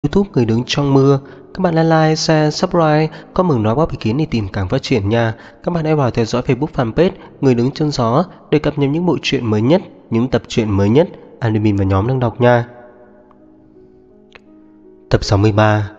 YouTube Người đứng trong mưa. Các bạn like, share, subscribe, comment nói góp ý kiến để tìm càng phát triển nha. Các bạn hãy vào theo dõi Facebook fanpage Người đứng chân gió để cập nhật những bộ truyện mới nhất, những tập truyện mới nhất admin và nhóm đang đọc nha. Tập 63.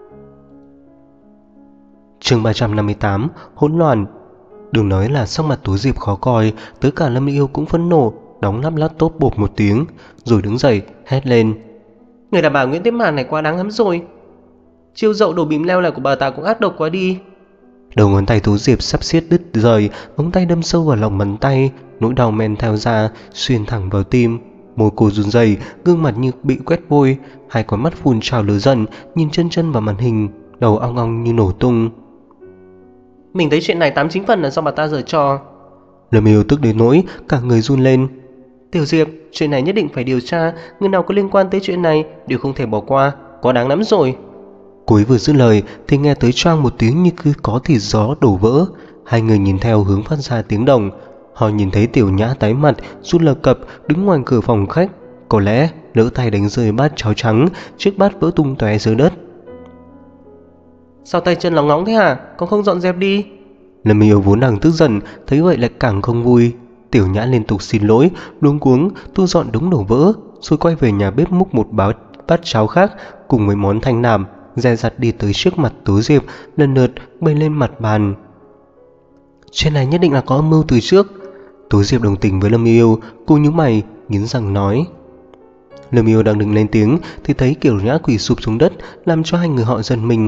Chương 358, hỗn loạn. Đừng nói là sắc mặt Tú Diệp khó coi, tới cả Lâm Yêu cũng phẫn nộ, đóng nắp laptop bộp một tiếng, rồi đứng dậy hét lên: Người đàn bà Nguyễn Tiếp Màn này quá đáng lắm rồi. Chiêu dậu đổ bìm leo này của bà ta cũng ác độc quá đi. Đầu ngón tay Tú Diệp sắp xiết đứt rời, móng tay đâm sâu vào lòng bàn tay, nỗi đau men theo da xuyên thẳng vào tim. Môi cô run rẩy, gương mặt như bị quét vôi, hai con mắt phun trào lửa giận, nhìn chân chân vào màn hình, đầu ong ong như nổ tung. Mình thấy chuyện này 89 phần là do bà ta giở trò. Lâm Yêu tức đến nỗi cả người run lên. Tiểu Diệp, chuyện này nhất định phải điều tra, người nào có liên quan tới chuyện này đều không thể bỏ qua, quá đáng lắm rồi. Cô ấy vừa dứt lời thì nghe tới choang một tiếng như cứ có thì gió đổ vỡ. Hai người nhìn theo hướng phát ra tiếng động. Họ nhìn thấy Tiểu Nhã tái mặt, run lập cập đứng ngoài cửa phòng khách. Có lẽ lỡ tay đánh rơi bát cháo trắng, chiếc bát vỡ tung tóe dưới đất. Sao tay chân lóng ngóng thế hả? Con không dọn dẹp đi? Lâm Yêu vốn đang tức giận, thấy vậy lại càng không vui. Tiểu Nhã liên tục xin lỗi, luống cuống thu dọn đống đổ vỡ, rồi quay về nhà bếp múc một bát cháo khác cùng với món thanh nạm, dè dặt đi tới trước mặt Tú Diệp, lần lượt bày lên mặt bàn. Chuyện này nhất định là có âm mưu từ trước. Tú Diệp đồng tình với Lâm Yêu, cô nhíu mày, nghiến răng nói. Lâm Yêu đang định lên tiếng thì thấy Tiểu Nhã quỳ sụp xuống đất, làm cho hai người họ giật mình.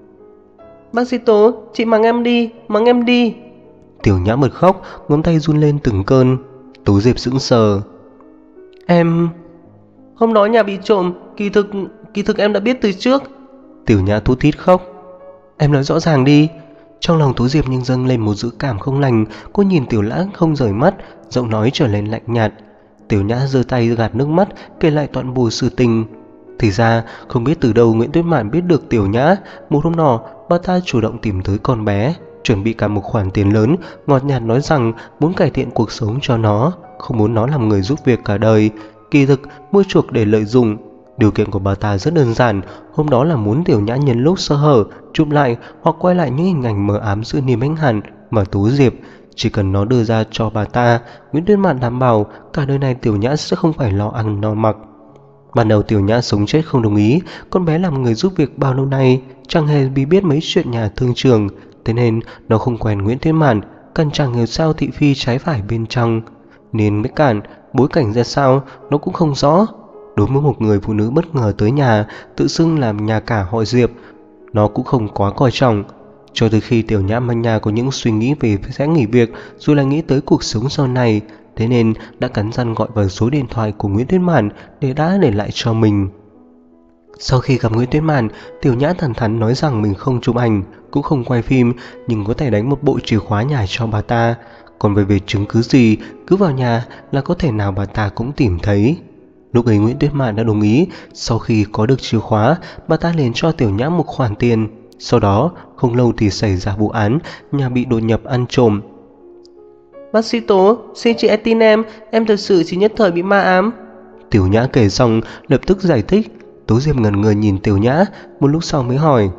Bác sĩ Tố, chị mắng em đi, mắng em đi. Tiểu Nhã bật khóc, ngón tay run lên từng cơn. Tú Diệp sững sờ. Em... Hôm đó nhà bị trộm, kỳ thực em đã biết từ trước. Tiểu Nhã thút thít khóc. Em nói rõ ràng đi. Trong lòng Tú Diệp nhưng dâng lên một dự cảm không lành. Cô nhìn Tiểu Nhã không rời mắt, giọng nói trở lên lạnh nhạt. Tiểu Nhã giơ tay gạt nước mắt, kể lại toàn bộ sự tình. Thì ra không biết từ đâu Nguyễn Tuyết Mạn biết được Tiểu Nhã. Một hôm nọ bà ta chủ động tìm tới con bé, chuẩn bị cả một khoản tiền lớn, ngọt nhạt nói rằng muốn cải thiện cuộc sống cho nó, không muốn nó làm người giúp việc cả đời. Kỳ thực mua chuộc để lợi dụng. Điều kiện của bà ta rất đơn giản, hôm đó là muốn Tiểu Nhã nhân lúc sơ hở chụp lại hoặc quay lại những hình ảnh mờ ám giữa Niềm Ánh Hàn và Tú Diệp. Chỉ cần nó đưa ra cho bà ta, Nguyễn Tuyết Mạn đảm bảo cả đời này Tiểu Nhã sẽ không phải lo ăn lo mặc. Ban đầu Tiểu Nhã sống chết không đồng ý, con bé làm người giúp việc bao lâu nay chẳng hề bị biết mấy chuyện nhà thương trường, thế nên nó không quen Nguyễn Tuyết Mạn, cần chẳng hiểu sao thị phi trái phải bên trong, nên mới cản. Bối cảnh ra sao nó cũng không rõ. Đối với một người phụ nữ bất ngờ tới nhà, tự xưng làm nhà cả họ Diệp, nó cũng không quá coi trọng. Cho từ khi Tiểu Nhã manh nhà có những suy nghĩ về sẽ nghỉ việc, rồi lại nghĩ tới cuộc sống sau này, thế nên đã cắn răng gọi vào số điện thoại của Nguyễn Tuyết Mạn đã để lại cho mình. Sau khi gặp Nguyễn Tuyết Mạn, Tiểu Nhã thẳng thắn nói rằng mình không chụp ảnh, cũng không quay phim, nhưng có thể đánh một bộ chìa khóa nhà cho bà ta. Còn về chứng cứ gì, cứ vào nhà là có thể nào bà ta cũng tìm thấy. Lúc ấy Nguyễn Tuyết Mạn đã đồng ý. Sau khi có được chìa khóa, bà ta liền cho Tiểu Nhã một khoản tiền. Sau đó không lâu thì xảy ra vụ án, nhà bị đột nhập ăn trộm. Bác sĩ Tố, xin chị hãy tin em thật sự chỉ nhất thời bị ma ám. Tiểu Nhã kể xong lập tức giải thích. Tú Diệp ngẩn người nhìn Tiểu Nhã, một lúc sau mới hỏi: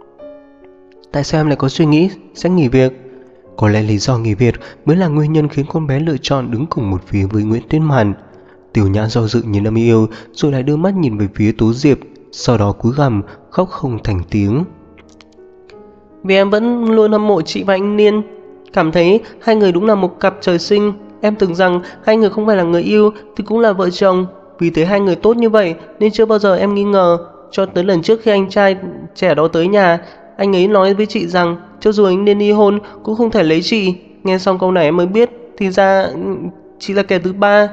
Tại sao em lại có suy nghĩ sẽ nghỉ việc? Có lẽ lý do nghỉ việc mới là nguyên nhân khiến con bé lựa chọn đứng cùng một phía với Nguyễn Tuyết Mạn. Tiểu Nhã do dự nhìn Lâm Yêu, rồi lại đưa mắt nhìn về phía Tú Diệp, sau đó cúi gằm khóc không thành tiếng. Vì em vẫn luôn hâm mộ chị và anh Niên, cảm thấy hai người đúng là một cặp trời sinh. Em tưởng rằng hai người không phải là người yêu thì cũng là vợ chồng. Vì thế hai người tốt như vậy nên chưa bao giờ em nghi ngờ. Cho tới lần trước khi anh trai trẻ đó tới nhà, anh ấy nói với chị rằng cho dù anh Niên ly hôn cũng không thể lấy chị. Nghe xong câu này em mới biết thì ra chị là kẻ thứ ba.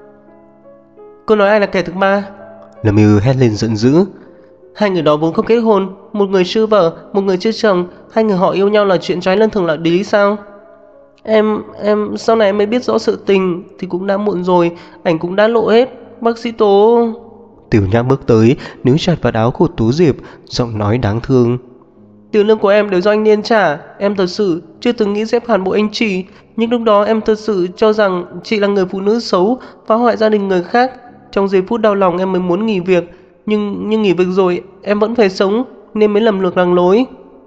Cô nói ai là kẻ thứ ba? Lâm Yêu hét lên giận dữ. Hai người đó vốn không kết hôn, một người chưa vợ, một người chưa chồng. Hai người họ yêu nhau là chuyện trái lân thường là lý sao? Em sau này em mới biết rõ sự tình thì cũng đã muộn rồi, ảnh cũng đã lộ hết. Bác sĩ Tố. Tiểu Nhã bước tới, níu chặt vào áo của Tú Diệp, giọng nói đáng thương. Tiền lương của em đều do anh Niên trả. Em thật sự chưa từng nghĩ sẽ phản bội anh chị. Nhưng lúc đó em thật sự cho rằng chị là người phụ nữ xấu, phá hoại gia đình người khác. Trong giây phút đau lòng em mới muốn nghỉ việc. nhưng nghỉ việc rồi em vẫn phải sống nên mới lầm lược lạc lối.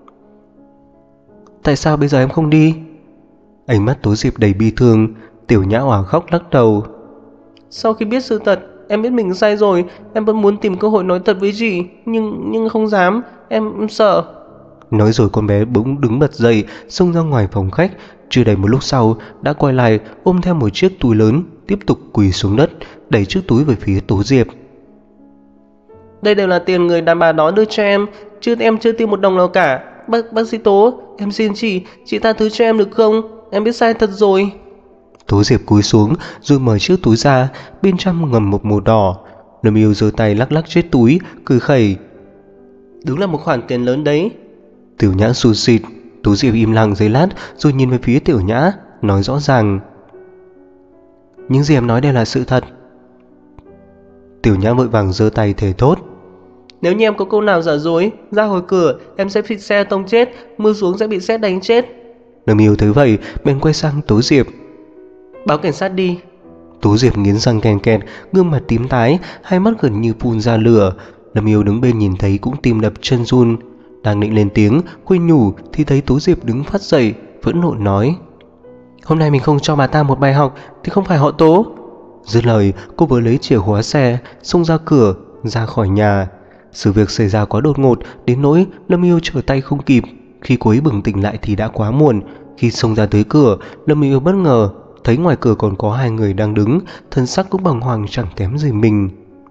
Tại sao bây giờ em không đi? Ánh mắt Tố Diệp đầy bi thương. Tiểu Nhã òa khóc lắc đầu. Sau khi biết sự thật, em biết mình sai rồi, em vẫn muốn tìm cơ hội nói thật với chị, nhưng không dám, em sợ. Nói rồi con bé bỗng đứng bật dậy, xông ra ngoài phòng khách. Chưa đầy một lúc sau đã quay lại, ôm theo một chiếc túi lớn, tiếp tục quỳ xuống đất, đẩy chiếc túi về phía Tố Diệp. Đây đều là tiền người đàn bà đó đưa cho em, chứ em chưa tiêu một đồng nào cả. Bác sĩ Tố, em xin chị tha thứ cho em được không? Em biết sai thật rồi. Tố Diệp cúi xuống rồi mở chiếc túi ra, bên trong ngầm một màu đỏ. Lâm Yêu giơ tay lắc lắc chiếc túi, cười khẩy. Đúng là một khoản tiền lớn đấy. Tiểu Nhã sụt sịt. Tố Diệp im lặng giây lát rồi nhìn về phía Tiểu Nhã, nói rõ ràng. Những gì em nói đều là sự thật. Tiểu Nhã vội vàng giơ tay thề thốt. Nếu như em có câu nào giả dối, ra khỏi cửa em sẽ bị xe tông chết, mưa xuống sẽ bị sét đánh chết. Lâm Yêu thấy vậy bèn quay sang Tố Diệp. Báo cảnh sát đi. Tố Diệp nghiến răng ken kẹt, gương mặt tím tái, hai mắt gần như phun ra lửa. Lâm Yêu đứng bên nhìn thấy cũng tim đập chân run. Đang định lên tiếng khuyên nhủ thì thấy Tố Diệp đứng phát dậy, phẫn nộ nói. Hôm nay mình không cho bà ta một bài học thì không phải họ Tố. Dứt lời cô vừa lấy chìa khóa xe, xông ra cửa, ra khỏi nhà. Sự việc xảy ra quá đột ngột đến nỗi Lâm Yêu trở tay không kịp. Khi cô ấy bừng tỉnh lại thì đã quá muộn. Khi xông ra tới cửa, Lâm Yêu bất ngờ thấy ngoài cửa còn có hai người đang đứng, thân sắc cũng bàng hoàng chẳng kém gì mình.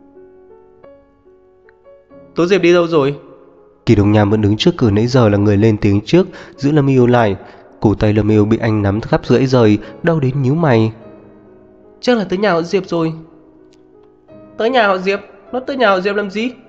Tố Diệp đi đâu rồi? Kỳ Đồng Nham vẫn đứng trước cửa nãy giờ là người lên tiếng trước, giữ Lâm Yêu lại. Cổ tay Lâm Yêu bị anh nắm khắp gãy rời, đau đến nhíu mày. Chắc là tới nhà họ Diệp rồi. Tới nhà họ Diệp? Nó tới nhà họ Diệp làm gì?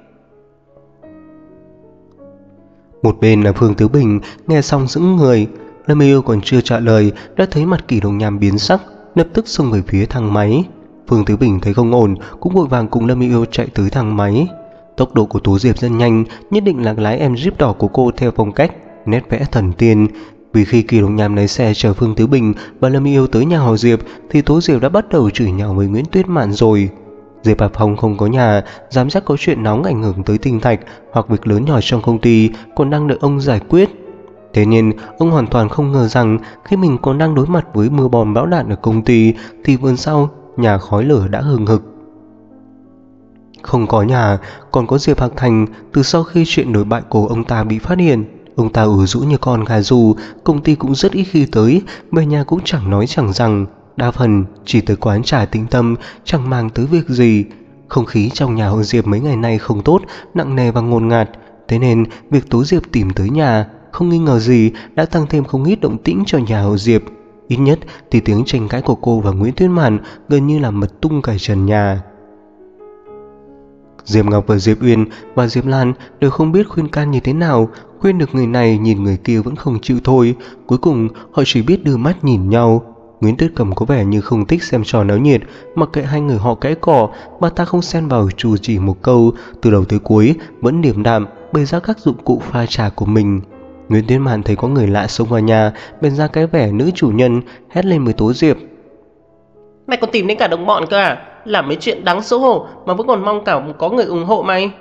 Một bên là Phương Tứ Bình, nghe xong sững người. Lâm Yêu còn chưa trả lời đã thấy mặt Kỳ Đồng Nham biến sắc, lập tức xông về phía thang máy. Phương Tứ Bình thấy không ổn cũng vội vàng cùng Lâm Yêu chạy tới thang máy. Tốc độ của Tố Diệp rất nhanh, nhất định là lái em Jeep đỏ của cô theo phong cách nét vẽ thần tiên. Vì khi Kỳ Đồng Nham lái xe chở Phương Tứ Bình và Lâm Yêu tới nhà họ Diệp thì Tố Diệp đã bắt đầu chửi nhạo với Nguyễn Tuyết Mạn rồi. Diệp Bà Phong không có nhà, dám chắc có chuyện nóng ảnh hưởng tới tinh thạch hoặc việc lớn nhỏ trong công ty còn đang đợi ông giải quyết. Thế nên ông hoàn toàn không ngờ rằng khi mình còn đang đối mặt với mưa bom bão đạn ở công ty thì vườn sau nhà khói lửa đã hừng hực. Không có nhà, còn có Diệp Hạc Thành. Từ sau khi chuyện nổi bại của ông ta bị phát hiện, ông ta ủ rũ như con gà rù, công ty cũng rất ít khi tới, về nhà cũng chẳng nói chẳng rằng, đa phần chỉ tới quán trà tĩnh tâm, chẳng mang tới việc gì. Không khí trong nhà họ Diệp mấy ngày nay không tốt, nặng nề và ngột ngạt, thế nên việc Tố Diệp tìm tới nhà không nghi ngờ gì đã tăng thêm không ít động tĩnh cho nhà họ Diệp. Ít nhất thì tiếng tranh cãi của cô và Nguyễn Tuyết Mạn gần như là mật tung cả trần nhà. Diệp Ngọc và Diệp Uyên và Diệp Lan đều không biết khuyên can như thế nào, khuyên được người này nhìn người kia vẫn không chịu thôi. Cuối cùng họ chỉ biết đưa mắt nhìn nhau. Nguyễn Tuyết Cầm có vẻ như không thích xem trò náo nhiệt, mặc kệ hai người họ cãi cỏ, bà ta không xen vào chủ chỉ một câu, từ đầu tới cuối vẫn điềm đạm bày ra các dụng cụ pha trà của mình. Nguyễn Tuyết Mạn thấy có người lạ xông vào nhà, bèn ra cái vẻ nữ chủ nhân, hét lên với Tố Diệp. Mày còn tìm đến cả đồng bọn cơ à? Làm mấy chuyện đáng xấu hổ mà vẫn còn mong cả có người ủng hộ mày.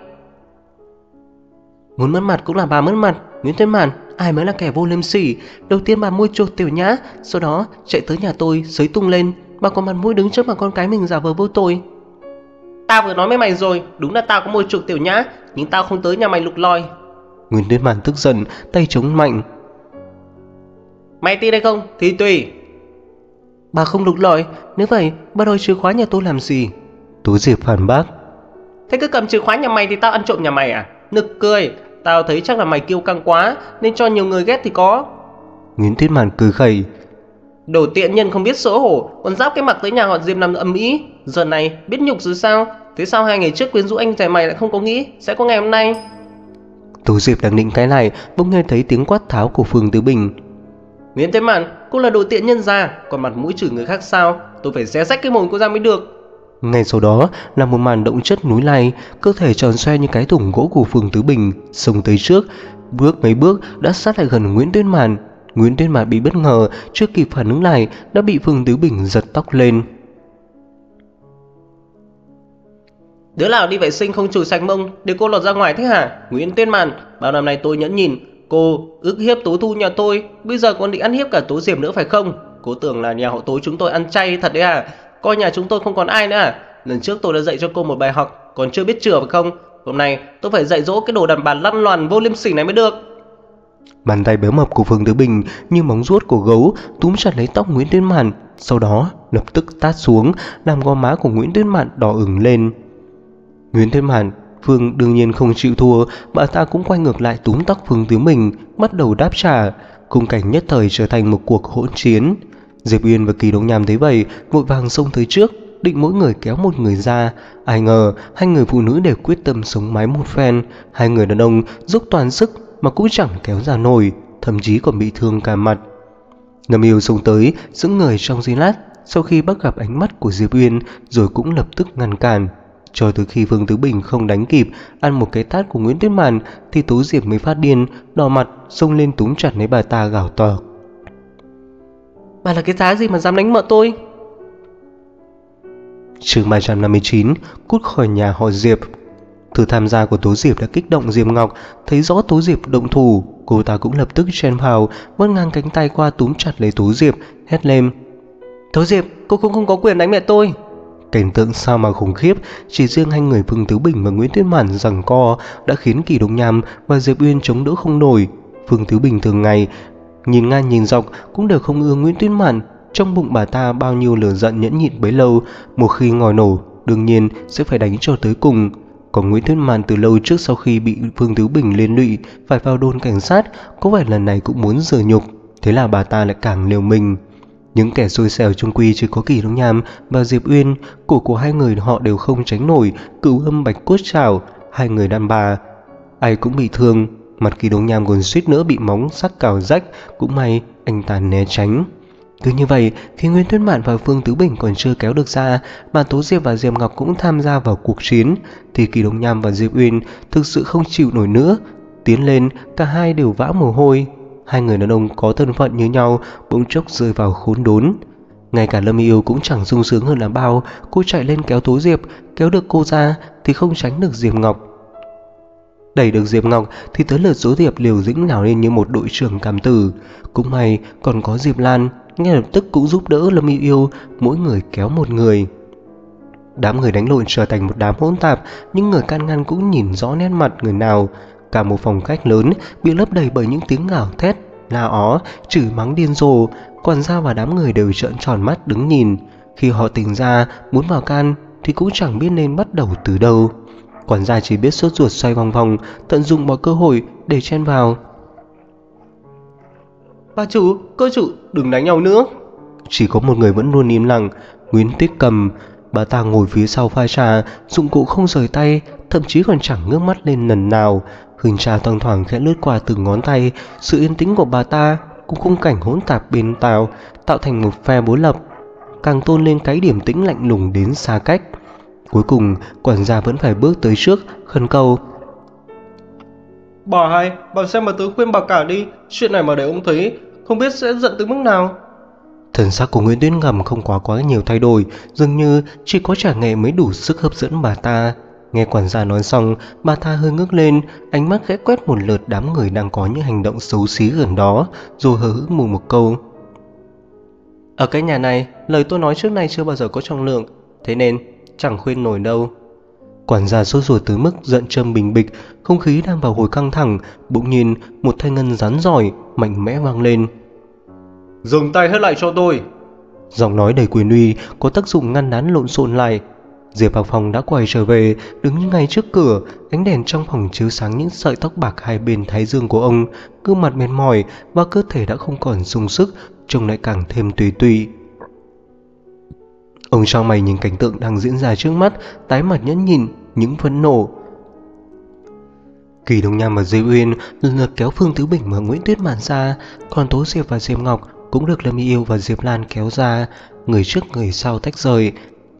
Muốn mất mặt cũng là bà mất mặt, Nguyễn Tuyết Mạn. Ai mới là kẻ vô liêm sỉ? Đầu tiên bà mua chuộc Tiểu Nhã, sau đó chạy tới nhà tôi xới tung lên. Bà còn mặt mũi đứng trước mặt con cái mình giả vờ vô tội. Tao vừa nói với mày rồi, đúng là tao có mua chuộc Tiểu Nhã, nhưng tao không tới nhà mày lục lọi. Nguyễn Tuyết Mạn tức giận, tay chống mạnh. Mày tin hay không thì tùy. Bà không lục lọi, nếu vậy bà đòi chìa khóa nhà tôi làm gì? Tố Diệp phản bác. Thế cứ cầm chìa khóa nhà mày thì tao ăn trộm nhà mày à? Nực cười, tao thấy chắc là mày kiêu căng quá nên cho nhiều người ghét thì có. Nguyễn Tuyết Mạn cười khẩy. Đồ tiện nhân không biết xấu hổ, còn giáp cái mặt tới nhà họ Diệp nằm ầm ĩ. Giờ này biết nhục rồi sao? Thế sao 2 ngày trước quyến rũ anh trai mày lại không có nghĩ sẽ có ngày hôm nay? Tố Diệp đang định cái lại, bỗng nghe thấy tiếng quát tháo của Phương Tứ Bình. Nguyễn Thế Mạn, cô là đồ tiện nhân già, còn mặt mũi chửi người khác sao? Tôi phải xé rách cái mồm cô ra mới được. Ngay sau đó là một màn động chất núi lay, cơ thể tròn xoe như cái thùng gỗ của Phương Tứ Bình xông tới trước, bước mấy bước đã sát lại gần Nguyễn Tuyết Mạn. Nguyễn Tuyết Mạn bị bất ngờ, chưa kịp phản ứng lại đã bị Phương Tứ Bình giật tóc lên. Đứa nào đi vệ sinh không chùi sạch mông để cô lọt ra ngoài thế hả? Nguyễn Tuyết Mạn, bao năm nay tôi nhẫn nhìn, cô ức hiếp Tố Thu nhà tôi, bây giờ còn định ăn hiếp cả Tố Diệp nữa phải không? Cô tưởng là nhà họ Tố chúng tôi ăn chay thật đấy à? Coi nhà chúng tôi không còn ai nữa à? Lần trước tôi đã dạy cho cô một bài học, còn chưa biết chữa phải không? Hôm nay tôi phải dạy dỗ cái đồ đàn bà lăn loàn vô liêm sỉ này mới được. Bàn tay béo mập của Phương Tứ Bình như móng vuốt của gấu túm chặt lấy tóc Nguyễn Tuyết Mạn, sau đó lập tức tát xuống, làm gò má của Nguyễn Tuyết Mạn đỏ ửng lên. Nguyễn Tuyết Mạn, Phương đương nhiên không chịu thua, bà ta cũng quay ngược lại túm tóc Phương Tứ Bình, bắt đầu đáp trả. Khung cảnh nhất thời trở thành một cuộc hỗn chiến. Diệp Uyên và Kỳ Đông Nham thấy vậy, vội vàng xông tới trước, định mỗi người kéo một người ra. Ai ngờ hai người phụ nữ đều quyết tâm sống mái một phen, hai người đàn ông dốc toàn sức mà cũng chẳng kéo ra nổi, thậm chí còn bị thương cả mặt. Lâm Yêu xông tới, sững người trong giây lát, sau khi bắt gặp ánh mắt của Diệp Uyên, rồi cũng lập tức ngăn cản. Cho tới khi Phương Tứ Bình không đánh kịp, ăn một cái tát của Nguyễn Tuyết Mạn, thì Tố Diệp mới phát điên, đỏ mặt xông lên túm chặt lấy bà ta gào to: Bà là cái giá gì mà dám đánh mợ tôi? Chương 359, cút khỏi nhà họ Diệp. Thử tham gia của Tố Diệp đã kích động Diệp Ngọc, thấy rõ Tố Diệp động thủ, cô ta cũng lập tức chen vào, vắt ngang cánh tay qua túm chặt lấy Tố Diệp, hét lên: Tố Diệp, cô cũng không có quyền đánh mẹ tôi. Cảnh tượng sao mà khủng khiếp, chỉ riêng hai người Phương Tứ Bình và Nguyễn Tuyết Mạn giằng co đã khiến Kỳ Đông Nham và Diệp Uyên chống đỡ không nổi. Phương Tứ Bình thường ngày nhìn ngang nhìn dọc cũng đều không ưa Nguyễn Tuyết Mạn, trong bụng bà ta bao nhiêu lửa giận nhẫn nhịn bấy lâu, một khi ngòi nổ đương nhiên sẽ phải đánh cho tới cùng. Còn Nguyễn Tuyết Mạn từ lâu trước sau khi bị Phương Tứ Bình liên lụy phải vào đồn cảnh sát, có vẻ lần này cũng muốn rửa nhục, thế là bà ta lại càng liều mình. Những kẻ xui xẻo chung quy chỉ có Kỳ Đông Nham và Diệp Uyên, cổ của hai người họ đều không tránh nổi cửu âm bạch cốt trảo, hai người đàn bà ai cũng bị thương, mặt Kỳ Đông Nham còn suýt nữa bị móng sắc cào rách, cũng may anh ta né tránh. Cứ như vậy, khi Nguyễn Tuyết Mạn và Phương Tứ Bình còn chưa kéo được ra, mà Tố Diệp và Diệp Ngọc cũng tham gia vào cuộc chiến, thì Kỳ Đông Nham và Diệp Uyên thực sự không chịu nổi nữa. Tiến lên, cả hai đều vã mồ hôi. Hai người đàn ông có thân phận như nhau bỗng chốc rơi vào khốn đốn. Ngay cả Lâm Yêu cũng chẳng sung sướng hơn là bao, cô chạy lên kéo Tố Diệp, kéo được cô ra thì không tránh được Diệp Ngọc. Đẩy được Diệp Ngọc thì tới lượt Tố Diệp liều lĩnh nào lên như một đội trưởng cảm tử. Cũng may còn có Diệp Lan, ngay lập tức cũng giúp đỡ Lâm Yêu, mỗi người kéo một người. Đám người đánh lộn trở thành một đám hỗn tạp, những người can ngăn cũng nhìn rõ nét mặt người nào. Cả một phòng khách lớn bị lấp đầy bởi những tiếng gào thét, la ó, chửi mắng điên rồ. Quản gia và đám người đều trợn tròn mắt đứng nhìn. Khi họ tỉnh ra muốn vào can thì cũng chẳng biết nên bắt đầu từ đâu. Quản gia chỉ biết sốt ruột xoay vòng vòng, tận dụng mọi cơ hội để chen vào. Bà chủ, cô chủ, đừng đánh nhau nữa. Chỉ có một người vẫn luôn im lặng, Nguyễn Tuyết Cầm. Bà ta ngồi phía sau pha trà, dụng cụ không rời tay, thậm chí còn chẳng ngước mắt lên lần nào. Hương trà thoang thoảng khẽ lướt qua từng ngón tay. Sự yên tĩnh của bà ta cũng khung cảnh hỗn tạp bên tạo thành một phe đối lập, càng tôn lên cái điểm tĩnh lạnh lùng đến xa cách. Cuối cùng quản gia vẫn phải bước tới trước khẩn cầu: Bà hai, bà xem mà tớ khuyên bà cả đi, chuyện này mà để ông thấy không biết sẽ giận tới mức nào. Thần sắc của Nguyễn Tuyết Ngầm không quá nhiều thay đổi, dường như chỉ có trà nghệ mới đủ sức hấp dẫn bà ta. Nghe quản gia nói xong, bà ta hơi ngước lên, ánh mắt khẽ quét một lượt đám người đang có những hành động xấu xí gần đó, rồi hờ hững mù một câu: Ở cái nhà này, lời tôi nói trước nay chưa bao giờ có trọng lượng, thế nên chẳng khuyên nổi đâu. Quản gia sốt ruột tới mức giận châm bình bịch, không khí đang vào hồi căng thẳng, bỗng nhiên một thanh ngân rắn giỏi mạnh mẽ vang lên: Dừng tay hết lại cho tôi. Giọng nói đầy quyền uy có tác dụng ngăn đán lộn xộn lại. Diệp Bạc Phong đã quay trở về, đứng ngay trước cửa, ánh đèn trong phòng chiếu sáng những sợi tóc bạc hai bên thái dương của ông, gương mặt mệt mỏi và cơ thể đã không còn sung sức, trông lại càng thêm tùy tụy. Ông trao mày nhìn cảnh tượng đang diễn ra trước mắt, tái mặt nhẫn nhịn những phẫn nộ. Kỳ Đông Nham và Diệp Uyên lần lượt kéo Phương Tứ Bình và Nguyễn Tuyết Mạn ra, còn Tố Diệp và Diệp Ngọc cũng được Lâm Yêu và Diệp Lan kéo ra, người trước người sau tách rời.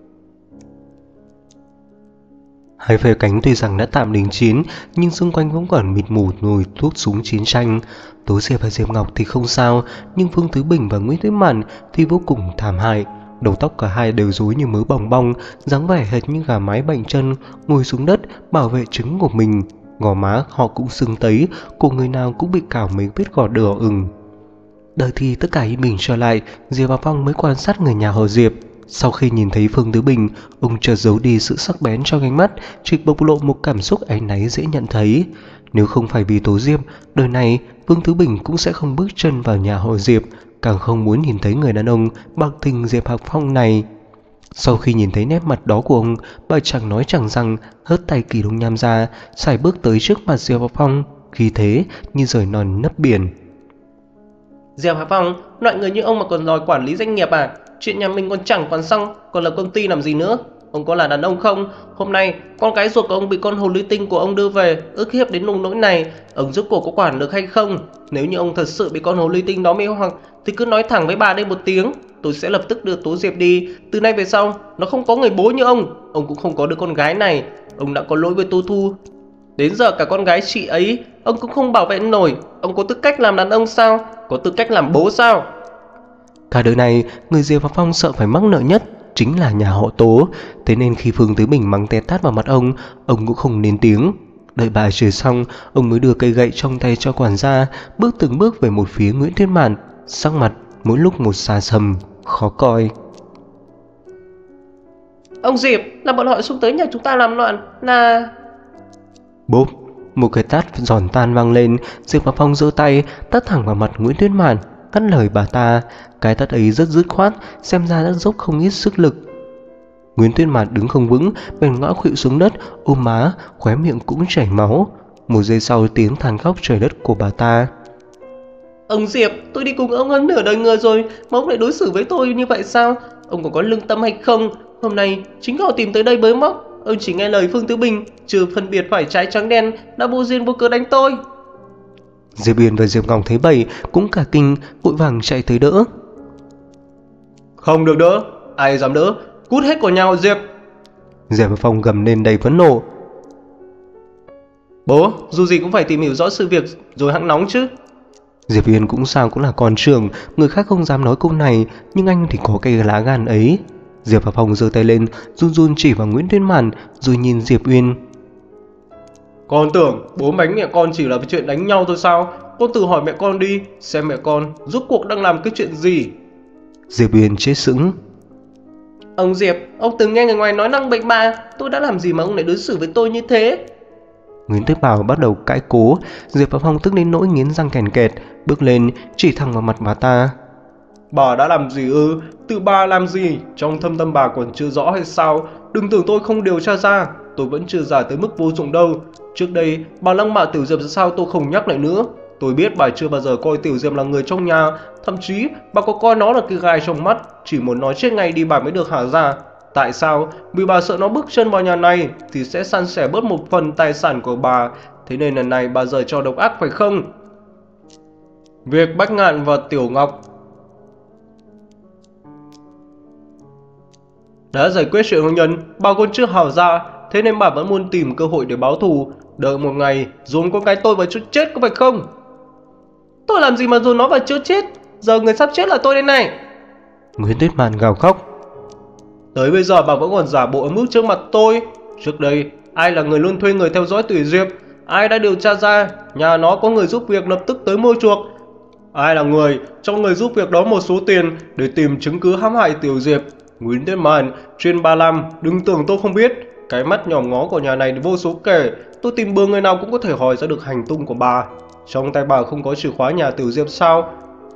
Hai phe cánh tuy rằng đã tạm đình chiến, nhưng xung quanh vẫn còn mịt mù mùi thuốc súng chiến tranh. Tố Diệp và Diệp Ngọc thì không sao, nhưng Phương Tứ Bình và Nguyễn Tuyết Mạn thì vô cùng thảm hại. Đầu tóc cả hai đều rối như mớ bòng bong, dáng vẻ hệt như gà mái bệnh chân, ngồi xuống đất bảo vệ trứng của mình. Gò má họ cũng sưng tấy, cổ người nào cũng bị cào mấy vết gò đỏ ửng. Đợi thì tất cả yên bình trở lại, Diệp và Phong mới quan sát người nhà họ Diệp. Sau khi nhìn thấy Phương Tứ Bình, ông chợt giấu đi sự sắc bén trong ánh mắt, chỉ bộc lộ một cảm xúc áy náy dễ nhận thấy. Nếu không phải vì Tố Diệp, đời này Phương Tứ Bình cũng sẽ không bước chân vào nhà họ Diệp, càng không muốn nhìn thấy người đàn ông bạc tình Diệp Hạc Phong này. Sau khi nhìn thấy nét mặt đó của ông, bà chẳng nói chẳng rằng hất tay Kỳ Đông Nham ra, sải bước tới trước mặt Diệp Hạc Phong, khí thế như rời non nấp biển. Diệp Hà Phong, loại người như ông mà còn đòi quản lý doanh nghiệp à? Chuyện nhà mình còn chẳng còn xong, còn lập công ty làm gì nữa? Ông có là đàn ông không? Hôm nay con gái ruột của ông bị con hồ ly tinh của ông đưa về, ức hiếp đến nông nỗi này, ông rốt cuộc có quản được hay không? Nếu như ông thật sự bị con hồ ly tinh đó mê hoặc thì cứ nói thẳng với bà đây một tiếng, tôi sẽ lập tức đưa Tố Diệp đi. Từ nay về sau, nó không có người bố như ông cũng không có đứa con gái này. Ông đã có lỗi với Tô Thu. Đến giờ cả con gái chị ấy ông cũng không bảo vệ nổi. Ông có tư cách làm đàn ông sao? Có tư cách làm bố sao? Cả đời này, người Diệp và Phong sợ phải mắc nợ nhất chính là nhà họ Tố. Thế nên khi Phương Tứ Bình mắng té tát vào mặt ông cũng không lên tiếng. Đợi bà chửi xong, ông mới đưa cây gậy trong tay cho quản gia, bước từng bước về một phía Nguyễn Tuyết Mạn, sắc mặt mỗi lúc một xa sầm, khó coi. Ông Diệp, là bọn họ xông tới nhà chúng ta làm loạn, là... Bốp, một cái tát giòn tan vang lên. Diệp và Phong giơ tay tát thẳng vào mặt Nguyễn Tuyết Mạn, cắt lời bà ta. Cái tát ấy rất dứt khoát, xem ra đã dốc không ít sức lực. Nguyễn Tuyết Mạn đứng không vững, bèn ngã khuỵu xuống đất, ôm má, khóe miệng cũng chảy máu. Một giây sau, tiếng than khóc trời đất của bà ta. Ông Diệp, tôi đi cùng ông hơn nửa đời người rồi mà ông lại đối xử với tôi như vậy sao? Ông còn có lương tâm hay không? Hôm nay chính họ tìm tới đây bới móc. Ông chỉ nghe lời Phương Tứ Bình, chưa phân biệt phải trái trắng đen, đã vô duyên vô cớ đánh tôi. Diệp Uyên và Diệp Ngọc thấy vậy cũng cả kinh, vội vàng chạy tới đỡ. Không được đỡ, ai dám đỡ, cút hết của nhà họ Diệp. Diệp và Phong gầm lên đầy phẫn nộ. Bố, dù gì cũng phải tìm hiểu rõ sự việc rồi hẵng nóng chứ. Diệp Uyên cũng sao cũng là con trưởng, người khác không dám nói câu này, nhưng anh thì có cái lá gan ấy. Diệp và Phong giơ tay lên, run run chỉ vào Nguyễn Tuyết Mạn, rồi nhìn Diệp Uyên. Con tưởng bố mánh mẹ con chỉ là chuyện đánh nhau thôi sao? Con tự hỏi mẹ con đi, xem mẹ con rốt cuộc đang làm cái chuyện gì. Diệp Uyên chết sững. Ông Diệp, ông từng nghe người ngoài nói năng bậy bạ, tôi đã làm gì mà ông lại đối xử với tôi như thế? Nguyễn Tuyết Bảo bắt đầu cãi cố. Diệp và Phong tức đến nỗi nghiến răng kèn kẹt, bước lên chỉ thẳng vào mặt bà ta. Bà đã làm gì ư? Tự bà làm gì? Trong thâm tâm bà còn chưa rõ hay sao? Đừng tưởng tôi không điều tra ra, tôi vẫn chưa già tới mức vô dụng đâu. Trước đây bà lăng mạ Tiểu Diệp ra sao tôi không nhắc lại nữa. Tôi biết bà chưa bao giờ coi Tiểu Diệp là người trong nhà, thậm chí bà có coi nó là cái gai trong mắt, chỉ muốn nói chết ngay đi bà mới được hả ra. Tại sao? Vì bà sợ nó bước chân vào nhà này thì sẽ san sẻ bớt một phần tài sản của bà. Thế nên lần này bà giở trò độc ác phải không? Việc Bách Ngạn và Tiểu Ngọc đã giải quyết chuyện hôn nhân, bà còn chưa hảo ra, thế nên bà vẫn muốn tìm cơ hội để báo thù. Đợi một ngày dồn con gái tôi vào chỗ chết có phải không? Tôi làm gì mà dồn nó vào chỗ chết? Giờ người sắp chết là tôi đây này. Nguyễn Tuyết Mạn gào khóc. Tới bây giờ bà vẫn còn giả bộ ấm ức trước mặt tôi. Trước đây ai là người luôn thuê người theo dõi Tiểu Diệp? Ai đã điều tra ra nhà nó có người giúp việc lập tức tới mua chuộc? Ai là người cho người giúp việc đó một số tiền để tìm chứng cứ hãm hại Tiểu Diệp? Nguyễn Tuyết Mạn, trên 35, đừng tưởng tôi không biết. Cái mắt nhòm ngó của nhà này vô số kể, tôi tìm bừa người nào cũng có thể hỏi ra được hành tung của bà. Trong tay bà không có chìa khóa nhà Tiểu Diệp sao?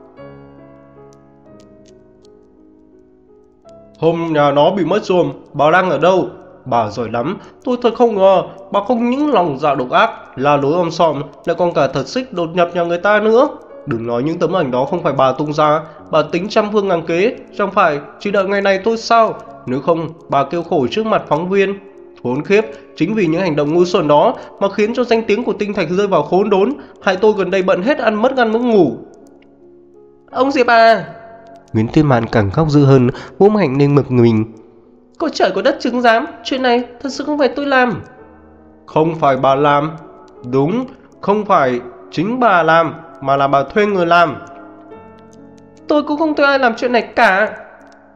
Hôm nhà nó bị mất rồi, bà đang ở đâu? Bà giỏi lắm, tôi thật không ngờ bà không những lòng dạ độc ác, la lối om sòm, lại còn cả thật xích đột nhập nhà người ta nữa. Đừng nói những tấm ảnh đó không phải bà tung ra, bà tính trăm phương ngàn kế, chẳng phải chỉ đợi ngày này thôi sao? Nếu không, bà kêu khổ trước mặt phóng viên. Khốn khiếp, chính vì những hành động ngu xuẩn đó mà khiến cho danh tiếng của Tinh Thạch rơi vào khốn đốn, hại tôi gần đây bận hết ăn mất ngủ. Ông Diệp à! Nguyễn Tuyết Mạn càng khóc dữ hơn, vỗ mạnh lên ngực mình. Có trời có đất chứng giám, chuyện này thật sự không phải tôi làm. Không phải bà làm. Đúng, không phải chính bà làm, mà là bà thuê người làm. Tôi cũng không thuê ai làm chuyện này cả.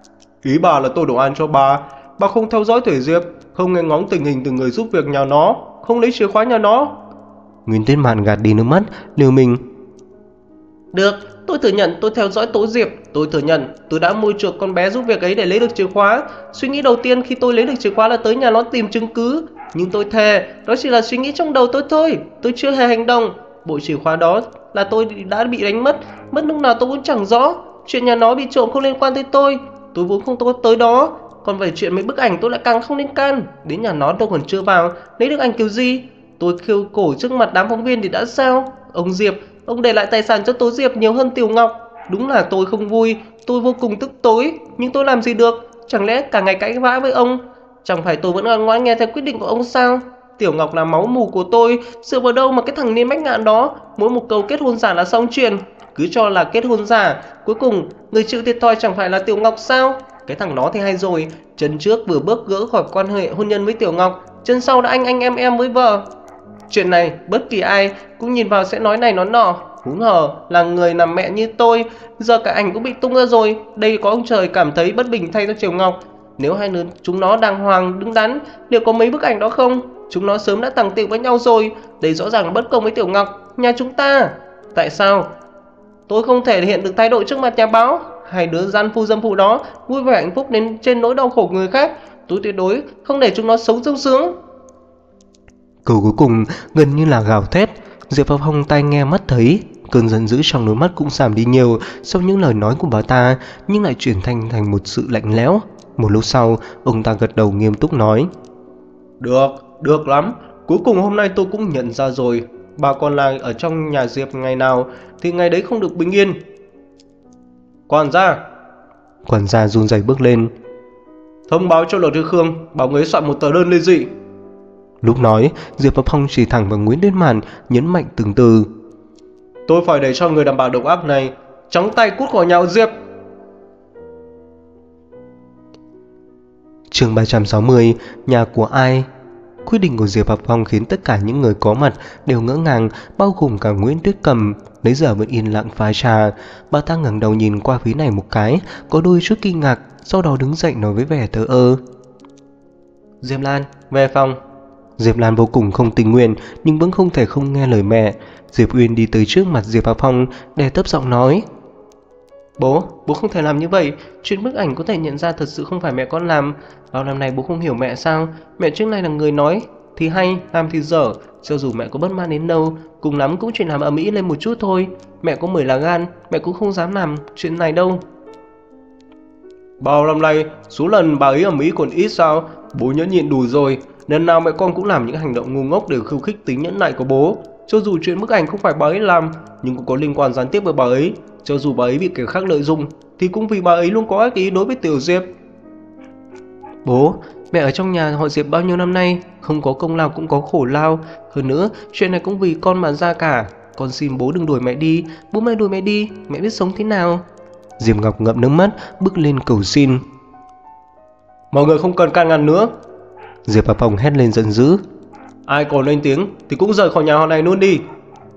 Ý bà là tôi đổ ăn cho bà không theo dõi Thủy Diệp, không nghe ngóng tình hình từng người giúp việc nhà nó, không lấy chìa khóa nhà nó. Nguyễn Tuyết Mạn gạt đi nước mắt, liều mình. Được, tôi thừa nhận tôi theo dõi Tố Diệp. Tôi thừa nhận tôi đã môi chuộc con bé giúp việc ấy để lấy được chìa khóa. Suy nghĩ đầu tiên khi tôi lấy được chìa khóa là tới nhà nó tìm chứng cứ. Nhưng tôi thề, đó chỉ là suy nghĩ trong đầu tôi thôi. Tôi chưa hề hành động. Bộ chìa khóa đó là tôi đã bị đánh mất. Mất lúc nào tôi cũng chẳng rõ. Chuyện nhà nó bị trộm không liên quan tới tôi. Tôi vốn không tới đó. Còn về chuyện mấy bức ảnh tôi lại càng không liên can. Đến nhà nó tôi còn chưa vào, lấy được ảnh kiểu gì? Tôi khiêu cổ trước mặt đám phóng viên thì đã sao? Ông Diệp, ông để lại tài sản cho Tố Diệp nhiều hơn Tiểu Ngọc. Đúng là tôi không vui, tôi vô cùng tức tối. Nhưng tôi làm gì được? Chẳng lẽ cả ngày cãi vã với ông? Chẳng phải tôi vẫn ngoan ngoãn nghe theo quyết định của ông sao? Tiểu Ngọc là máu mủ của tôi. Dựa vào đâu mà cái thằng Niên Bách Ngạn đó mỗi một câu kết hôn giả là xong chuyện? Cứ cho là kết hôn giả, cuối cùng người chịu thiệt thòi chẳng phải là Tiểu Ngọc sao? Cái thằng đó thì hay rồi. Chân trước vừa bước gỡ khỏi quan hệ hôn nhân với Tiểu Ngọc, chân sau đã anh em với vợ. Chuyện này bất kỳ ai cũng nhìn vào sẽ nói này nói nọ. Huống hờ là người làm mẹ như tôi. Giờ cả ảnh cũng bị tung ra rồi. Đây có ông trời cảm thấy bất bình thay cho Triều Ngọc. Nếu hai đứa chúng nó đàng hoàng đứng đắn, liệu có mấy bức ảnh đó không? Chúng nó sớm đã tàng tiệu với nhau rồi. Đây rõ ràng là bất công với Tiểu Ngọc, nhà chúng ta. Tại sao tôi không thể hiện được thái độ trước mặt nhà báo? Hai đứa gian phu dâm phụ đó vui vẻ hạnh phúc đến trên nỗi đau khổ người khác. Tôi tuyệt đối không để chúng nó sống sung sướng. Câu cuối cùng gần như là gào thét. Diệp Pháp Phong tai nghe mắt thấy, cơn giận dữ trong đôi mắt cũng giảm đi nhiều sau những lời nói của bà ta, nhưng lại chuyển thành một sự lạnh lẽo. Một lúc sau, ông ta gật đầu nghiêm túc nói: Được lắm. Cuối cùng hôm nay tôi cũng nhận ra rồi. Bà còn là ở trong nhà Diệp ngày nào thì ngày đấy không được bình yên. Quản gia run rẩy bước lên. Thông báo cho Luật Sư Khương, bảo người soạn một tờ đơn ly dị. Lúc nói, Diệp Pháp Phong chỉ thẳng vào Nguyễn Tuyết Mạn, nhấn mạnh từng từ: Tôi phải để cho người đàn bà độc ác này trắng tay cút khỏi nhà họ Diệp. Chương 360, nhà của ai? Quyết định của Diệp Pháp Phong khiến tất cả những người có mặt đều ngỡ ngàng, bao gồm cả Nguyễn Tuyết Cầm. Nãy giờ vẫn yên lặng pha trà. Bà ta ngẩng đầu nhìn qua phía này một cái, có đôi chút kinh ngạc, sau đó đứng dậy nói với vẻ thờ ơ: Diệp Lan, về phòng. Diệp Lan vô cùng không tình nguyện, nhưng vẫn không thể không nghe lời mẹ. Diệp Uyên đi tới trước mặt Diệp Pháp Phong, đè thấp giọng nói: Bố không thể làm như vậy. Chuyện bức ảnh có thể nhận ra thật sự không phải mẹ con làm. Bao năm nay bố không hiểu mẹ sao? Mẹ trước nay là người nói thì hay, làm thì dở. Cho dù mẹ có bất mãn đến đâu, cùng lắm cũng chỉ làm ầm ĩ lên một chút thôi. Mẹ có 10 là gan, mẹ cũng không dám làm chuyện này đâu. Bao năm nay, số lần bà ấy ầm ĩ còn ít sao? Bố nhẫn nhịn đủ rồi. Lần nào mẹ con cũng làm những hành động ngu ngốc để khiêu khích tính nhẫn nại của bố. Cho dù chuyện bức ảnh không phải bà ấy làm, nhưng cũng có liên quan gián tiếp với bà ấy. Cho dù bà ấy bị kẻ khác lợi dụng, thì cũng vì bà ấy luôn có ác ý đối với Tiểu Diệp. Bố, mẹ ở trong nhà họ Diệp bao nhiêu năm nay, không có công lao cũng có khổ lao. Hơn nữa, chuyện này cũng vì con mà ra cả. Con xin bố đừng đuổi mẹ đi. Bố mẹ đuổi mẹ đi, mẹ biết sống thế nào? Diệp Ngọc ngậm nước mắt, bước lên cầu xin. Mọi người không cần can ngăn nữa. Diệp Pháp Phong hét lên giận dữ. Ai còn lên tiếng thì cũng rời khỏi nhà họ này luôn đi.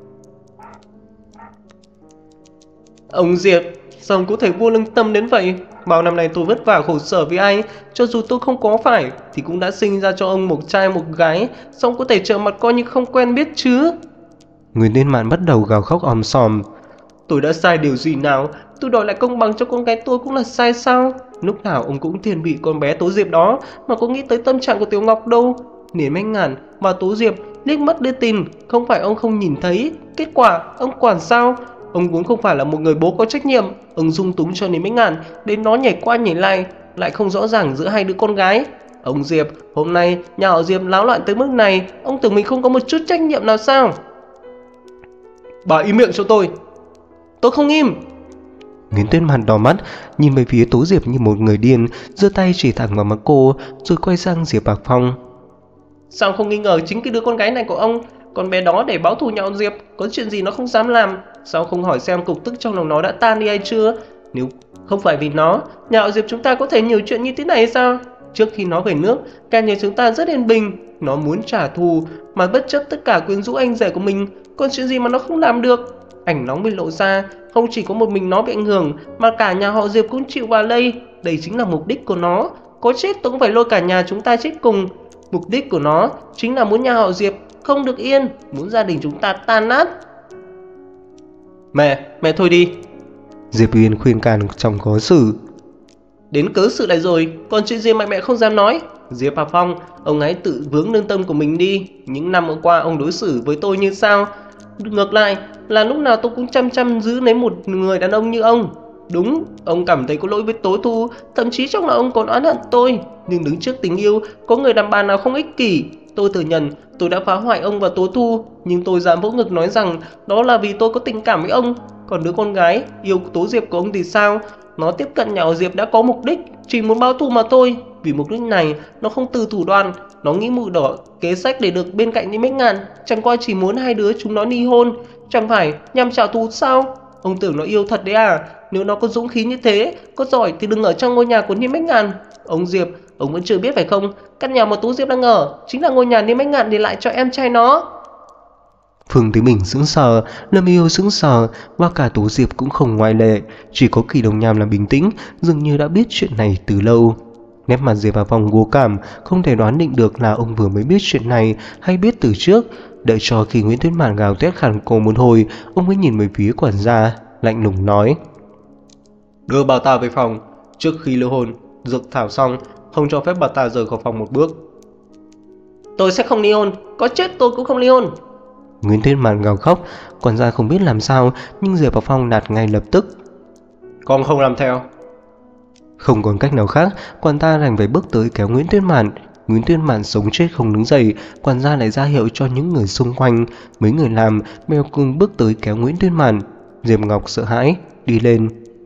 Ông Diệp, sao ông có thể vô lương tâm đến vậy? Bao năm nay tôi vất vả khổ sở vì ai? Cho dù tôi không có phải thì cũng đã sinh ra cho ông một trai một gái. Sao ông có thể trợn mặt coi như không quen biết chứ? Nguyễn Tuyết Mạn bắt đầu gào khóc om sòm. Tôi đã sai điều gì nào? Tôi đòi lại công bằng cho con gái tôi cũng là sai sao? Lúc nào ông cũng thiên vị con bé Tố Diệp đó, mà có nghĩ tới tâm trạng của Tiểu Ngọc đâu. Niên Bách Ngạn và Tố Diệp liếc mắt đưa tin, không phải ông không nhìn thấy. Kết quả ông quản sao? Ông vốn không phải là một người bố có trách nhiệm. Ông dung túng cho Niên Bách Ngạn đến nó nhảy qua nhảy lại không rõ ràng giữa hai đứa con gái. Ông Diệp, hôm nay nhà họ Diệp náo loạn tới mức này, ông tưởng mình không có một chút trách nhiệm nào sao? Bà im miệng cho tôi. Tôi không im. Nguyễn Tuyết Mạn đỏ mắt, nhìn về phía Tố Diệp như một người điên, giơ tay chỉ thẳng vào mặt cô, rồi quay sang Diệp Bạc Phong. Sao không nghi ngờ chính cái đứa con gái này của ông? Con bé đó để báo thù nhà họ Diệp, có chuyện gì nó không dám làm? Sao không hỏi xem cục tức trong lòng nó đã tan đi hay chưa? Nếu không phải vì nó, nhà họ Diệp chúng ta có thể nhiều chuyện như thế này sao? Trước khi nó về nước, cả nhà chúng ta rất yên bình. Nó muốn trả thù mà bất chấp tất cả quyến rũ anh rể của mình, còn chuyện gì mà nó không làm được? Ảnh nóng bị lộ ra, không chỉ có một mình nó bị ảnh hưởng mà cả nhà họ Diệp cũng chịu vào lây. đây chính là mục đích của nó. Có chết tôi cũng phải lôi cả nhà chúng ta chết cùng. Mục đích của nó chính là muốn nhà họ Diệp không được yên, muốn gia đình chúng ta tan nát. Mẹ thôi đi. Diệp Uyên khuyên can trong khó xử. Đến cớ sự lại rồi, còn chuyện gì mà mẹ không dám nói. Diệp Hà Phong, ông ấy tự vướng lương tâm của mình đi. Những năm qua ông đối xử với tôi như sao? Ngược lại là lúc nào tôi cũng chăm giữ lấy một người đàn ông như ông. Đúng, ông cảm thấy có lỗi với Tố Thu, thậm chí trong lòng ông còn oán hận tôi. Nhưng đứng trước tình yêu, có người đàn bà nào không ích kỷ. Tôi thừa nhận tôi đã phá hoại ông và Tố Thu, nhưng tôi dám vỗ ngực nói rằng đó là vì tôi có tình cảm với ông. Còn đứa con gái yêu Tố Diệp của ông thì sao? Nó tiếp cận nhà họ Diệp đã có mục đích, chỉ muốn báo thù mà thôi. Vì mục đích này, nó không từ thủ đoạn, nó nghĩ mưu đỏ kế sách để được bên cạnh Ninh Bách Ngạn. Chẳng qua chỉ muốn hai đứa chúng nó ly hôn, chẳng phải nhằm trả thù sao? Ông tưởng nó yêu thật đấy à? Nếu nó có dũng khí như thế, có giỏi thì đừng ở trong ngôi nhà của Ninh Bách Ngạn. Ông Diệp, ông vẫn chưa biết phải không? Căn nhà mà Tú Diệp đang ở chính là ngôi nhà Ninh Bách Ngạn để lại cho em trai nó. Phương Tứ Bình sững sờ, Lâm Yêu sững sờ, và cả Tố Diệp cũng không ngoại lệ. Chỉ có Kỳ Đồng Nham là bình tĩnh, dường như đã biết chuyện này từ lâu. Nét mặt Diệp Hà Phong vô cảm, không thể đoán định được là ông vừa mới biết chuyện này hay biết từ trước. Đợi cho khi Nguyễn Tuyết Mạn gào thét khàn cổ một hồi, ông mới nhìn về phía quản gia, lạnh lùng nói: Đưa bà ta về phòng, trước khi ly hôn, dược thảo xong, không cho phép bà ta rời khỏi phòng một bước. Tôi sẽ không ly hôn, có chết tôi cũng không ly hôn. Nguyễn Tuyết Mạn gào khóc, quản gia không biết làm sao, nhưng Diệp Hà Phong nạt ngay lập tức: Con không làm theo. Không còn cách nào khác, quản gia đành phải bước tới kéo Nguyễn Tuyết Mạn. Nguyễn Tuyết Mạn sống chết không đứng dậy, quản gia lại ra hiệu cho những người xung quanh. Mấy người làm mèo cùng bước tới kéo Nguyễn Tuyết Mạn. Diệp Ngọc sợ hãi đi lên.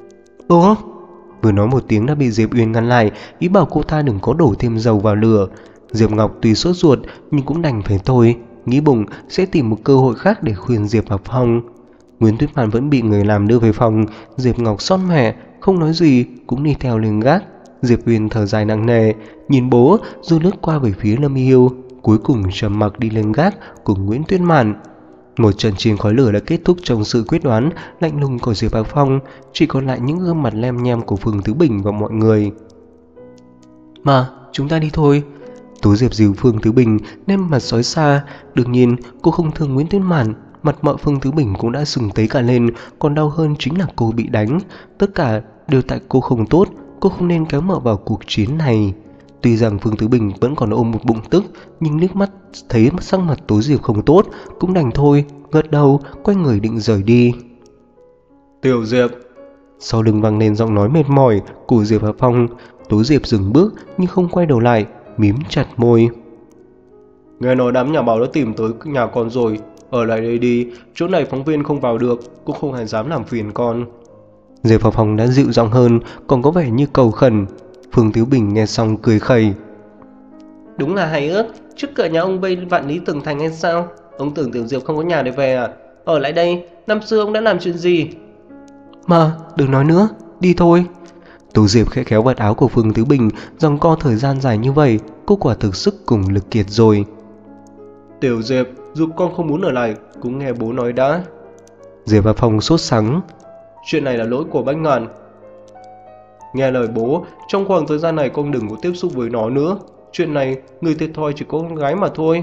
Ố! Vừa nói một tiếng đã bị Diệp Uyên ngăn lại, ý bảo cô ta đừng có đổ thêm dầu vào lửa. Diệp Ngọc tuy sốt ruột nhưng cũng đành phải thôi, nghĩ bụng sẽ tìm một cơ hội khác để khuyên Diệp Hà Phong. Nguyễn Tuyết Mạn vẫn bị người làm đưa về phòng. Diệp Ngọc xót mẹ, không nói gì, cũng đi theo lên gác. Diệp Uyên thở dài nặng nề, nhìn bố rồi lướt qua về phía Lâm Yêu, cuối cùng trầm mặc đi lên gác cùng Nguyễn Tuyết Mạn. Một trận chiến khói lửa đã kết thúc trong sự quyết đoán lạnh lùng của Diệp Hà Phong, chỉ còn lại những gương mặt lem nhem của Phương Tứ Bình và mọi người. Mà, chúng ta đi thôi. Tú Diệp dìu Phương Tứ Bình nên mặt xói xa. Đương nhiên cô không thương Nguyễn Tuyết Mạn, mặt mọi Phương Tứ Bình cũng đã sừng tấy cả lên, còn đau hơn chính là cô bị đánh. Tất cả đều tại cô không tốt, cô không nên kéo mợ vào cuộc chiến này. Tuy rằng Phương Tứ Bình vẫn còn ôm một bụng tức, nhưng liếc mắt thấy sắc mặt Tú Diệp không tốt, cũng đành thôi, gật đầu, quay người định rời đi. Tiểu Diệp. Sau lưng vang lên giọng nói mệt mỏi của Diệp Hà Phong. Tú Diệp dừng bước nhưng không quay đầu lại, mím chặt môi. Nghe nói đám nhà báo đã tìm tới nhà con rồi, ở lại đây đi, chỗ này phóng viên không vào được, cũng không hề dám làm phiền con. Diệp Hà Phong đã dịu giọng hơn, còn có vẻ như cầu khẩn. Phương Tứ Bình nghe xong cười khẩy. Đúng là hài ước, trước cửa nhà ông vây vạn lý tường thành hay sao? Ông tưởng Tiểu Diệp không có nhà để về à? Ở lại đây, năm xưa ông đã làm chuyện gì? Mà, đừng nói nữa, đi thôi. Tú Diệp khẽ khéo vạt áo của Phương Tứ Bình, giằng co thời gian dài như vậy, cô quả thực sức cùng lực kiệt rồi. Tiểu Diệp, dù con không muốn ở lại, cũng nghe bố nói đã. Diệp Hà Phong sốt sắng. Chuyện này là lỗi của Bách Ngạn. Nghe lời bố, trong khoảng thời gian này con đừng có tiếp xúc với nó nữa. Chuyện này, người thiệt thòi chỉ có con gái mà thôi.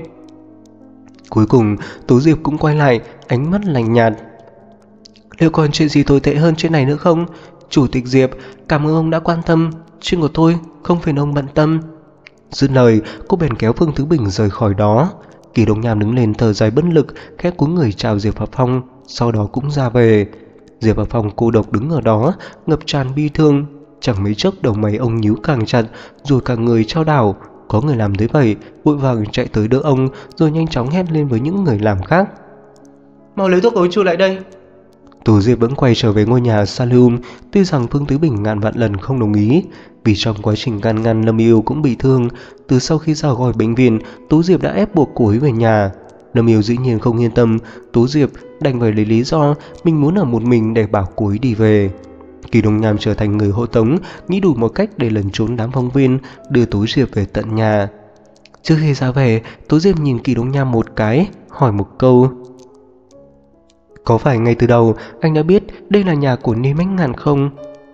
Cuối cùng, Tú Diệp cũng quay lại, ánh mắt lạnh nhạt. Liệu còn chuyện gì tồi tệ hơn chuyện này nữa không? Chủ tịch Diệp, cảm ơn ông đã quan tâm. Chuyện của tôi, không phiền ông bận tâm. Dứt lời, cô bèn kéo Phương Tứ Bình rời khỏi đó. Kỳ Đồng Nham đứng lên thở dài bất lực, khẽ cúi người chào Diệp Hà Phong, sau đó cũng ra về. Diệp Hà Phong cô độc đứng ở đó, ngập tràn bi thương. Chẳng mấy chốc đầu mày ông nhíu càng chặt, rồi cả người trao đảo. Có người làm tới vậy, vội vàng chạy tới đỡ ông, rồi nhanh chóng hét lên với những người làm khác. Mau lấy thuốc ối chui lại đây. Tú Diệp vẫn quay trở về ngôi nhà Salium, tuy rằng Phương Tứ Bình ngàn vạn lần không đồng ý. Vì trong quá trình can ngăn, Lâm Yêu cũng bị thương. Từ sau khi ra khỏi bệnh viện, Tú Diệp đã ép buộc cô ấy về nhà. Lâm Yêu dĩ nhiên không yên tâm, Tú Diệp đành phải lấy lý do mình muốn ở một mình để bảo cô ấy đi về. Kỳ Đồng Nham trở thành người hộ tống, nghĩ đủ một cách để lẩn trốn đám phóng viên, đưa Tú Diệp về tận nhà. Trước khi ra về, Tú Diệp nhìn Kỳ Đồng Nham một cái, hỏi một câu. Có phải ngay từ đầu anh đã biết đây là nhà của Ninh Bách Ngạn không?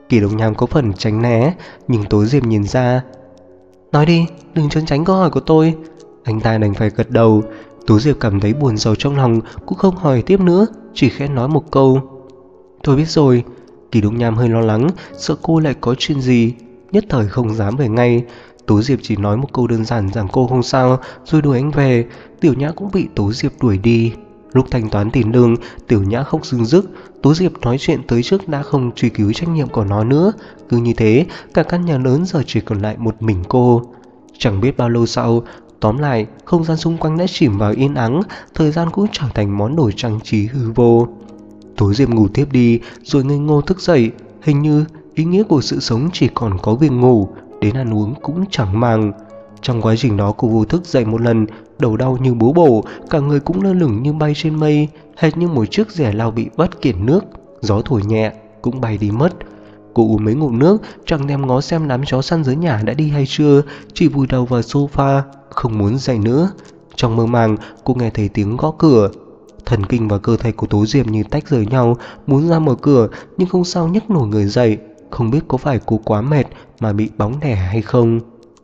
Kỳ Đông Nham có phần tránh né, nhưng Tố Diệp nhìn ra. Nói đi, đừng trốn tránh câu hỏi của tôi. Anh ta đành phải gật đầu. Tố Diệp cảm thấy buồn rầu trong lòng, cũng không hỏi tiếp nữa, chỉ khẽ nói một câu. Tôi biết rồi. Kỳ Đông Nham hơi lo lắng, sợ cô lại có chuyện gì, nhất thời không dám về ngay. Tố Diệp chỉ nói một câu đơn giản rằng cô không sao, rồi đuổi anh về. Tiểu Nhã cũng bị Tố Diệp đuổi đi. Lúc thanh toán tiền lương, Tiểu Nhã khóc rưng rức. Tố Diệp nói chuyện tới trước đã không truy cứu trách nhiệm của nó nữa. Cứ như thế, cả căn nhà lớn giờ chỉ còn lại một mình cô. Chẳng biết bao lâu sau, tóm lại, không gian xung quanh đã chìm vào yên ắng, thời gian cũng trở thành món đồ trang trí hư vô. Tố Diệp ngủ tiếp đi, rồi ngây ngô thức dậy. Hình như ý nghĩa của sự sống chỉ còn có việc ngủ, đến ăn uống cũng chẳng màng. Trong quá trình đó cô vô thức dậy một lần, đầu đau như búa bổ, cả người cũng lơ lửng như bay trên mây, hệt như một chiếc rẻ lau bị vắt kiệt nước, gió thổi nhẹ cũng bay đi mất. Cô uống mấy ngụm nước, chẳng thèm ngó xem đám chó săn dưới nhà đã đi hay chưa, chỉ vùi đầu vào sofa, không muốn dậy nữa. Trong mơ màng, cô nghe thấy tiếng gõ cửa. Thần kinh và cơ thể của Tố Diệp như tách rời nhau, muốn ra mở cửa nhưng không sao nhấc nổi người dậy. Không biết có phải cô quá mệt mà bị bóng đè hay không.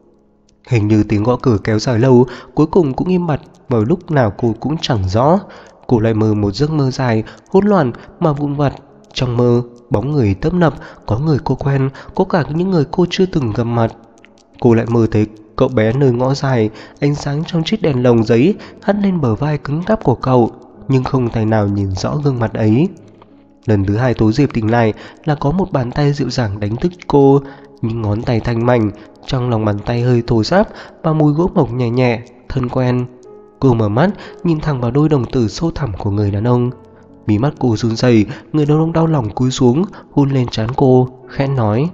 Hình như tiếng gõ cửa kéo dài lâu, cuối cùng cũng im bặt, vào lúc nào cô cũng chẳng rõ. Cô lại mơ một giấc mơ dài, hỗn loạn mà vụn vặt. Trong mơ, bóng người tấp nập, có người cô quen, có cả những người cô chưa từng gặp mặt. Cô lại mơ thấy cậu bé nơi ngõ dài, ánh sáng trong chiếc đèn lồng giấy hắt lên bờ vai cứng cáp của cậu, nhưng không thể nào nhìn rõ gương mặt ấy. Lần thứ hai Tố Diệp tỉnh lại là có một bàn tay dịu dàng đánh thức cô, những ngón tay thanh mảnh, trong lòng bàn tay hơi thô ráp và mùi gỗ mộc nhẹ nhẹ, thân quen. Cô mở mắt, nhìn thẳng vào đôi đồng tử sâu thẳm của người đàn ông. Mí mắt cô run rẩy, người đàn ông đau lòng cúi xuống, hôn lên trán cô, khẽ nói: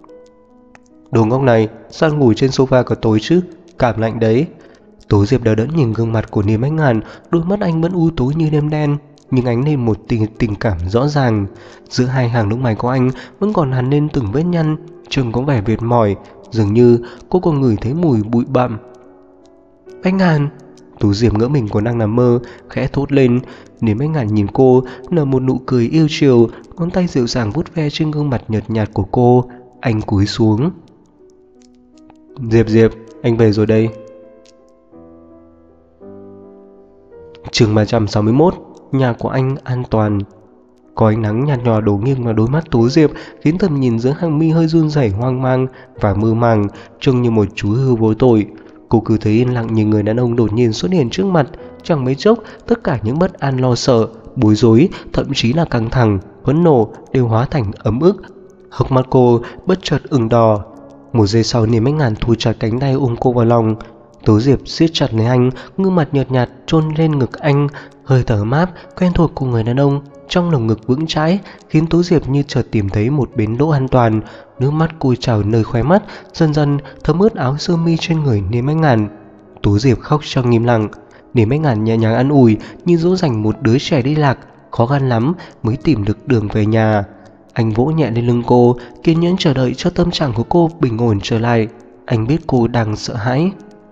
Đồ ngốc này, sao ngủ trên sofa cả tối chứ, cảm lạnh đấy. Tố Diệp đờ đẫn nhìn gương mặt của Niềm Bách Ngàn, đôi mắt anh vẫn u tối như đêm đen, nhưng ánh lên một tình cảm rõ ràng. Giữa hai hàng lông mày của anh vẫn còn hằn lên từng vết nhăn, trông có vẻ mệt mỏi, dường như cô còn ngửi thấy mùi bụi bặm. Bách Ngàn. Tố Diệp ngỡ mình còn đang nằm mơ, khẽ thốt lên. Niềm Bách Ngàn nhìn cô, nở một nụ cười yêu chiều, ngón tay dịu dàng vuốt ve trên gương mặt nhợt nhạt của cô. Anh cúi xuống. Diệp, anh về rồi đây. Chương 361, nhà của anh an toàn. Có ánh nắng nhạt nhòa đổ nghiêng vào đôi mắt Tố Diệp, khiến tầm nhìn giữa hàng mi hơi run rẩy, hoang mang và mơ màng, trông như một chú hươu vô tội. Cô cứ thấy yên lặng như người đàn ông đột nhiên xuất hiện trước mặt. Chẳng mấy chốc, tất cả những bất an lo sợ, bối rối, thậm chí là căng thẳng, phẫn nộ đều hóa thành ấm ức. Hốc mắt cô bất chợt ửng đỏ. Một giây sau, Niềm Bách Ngàn thu chặt cánh tay ôm cô vào lòng. Tố Diệp siết chặt lấy anh, gương mặt nhợt nhạt chôn lên ngực anh, hơi thở ấm áp quen thuộc của người đàn ông trong lồng ngực vững chãi, khiến Tố Diệp như chợt tìm thấy một bến đỗ an toàn. Nước mắt cùi trào nơi khóe mắt, dần dần thấm ướt áo sơ mi trên người Niềm Bách Ngàn. Tố Diệp khóc trong im lặng. Niềm Bách Ngàn nhẹ nhàng an ủi như dỗ dành một đứa trẻ đi lạc, khó khăn lắm mới tìm được đường về nhà. Anh vỗ nhẹ lên lưng cô, kiên nhẫn chờ đợi cho tâm trạng của cô bình ổn trở lại. Anh biết cô đang sợ hãi.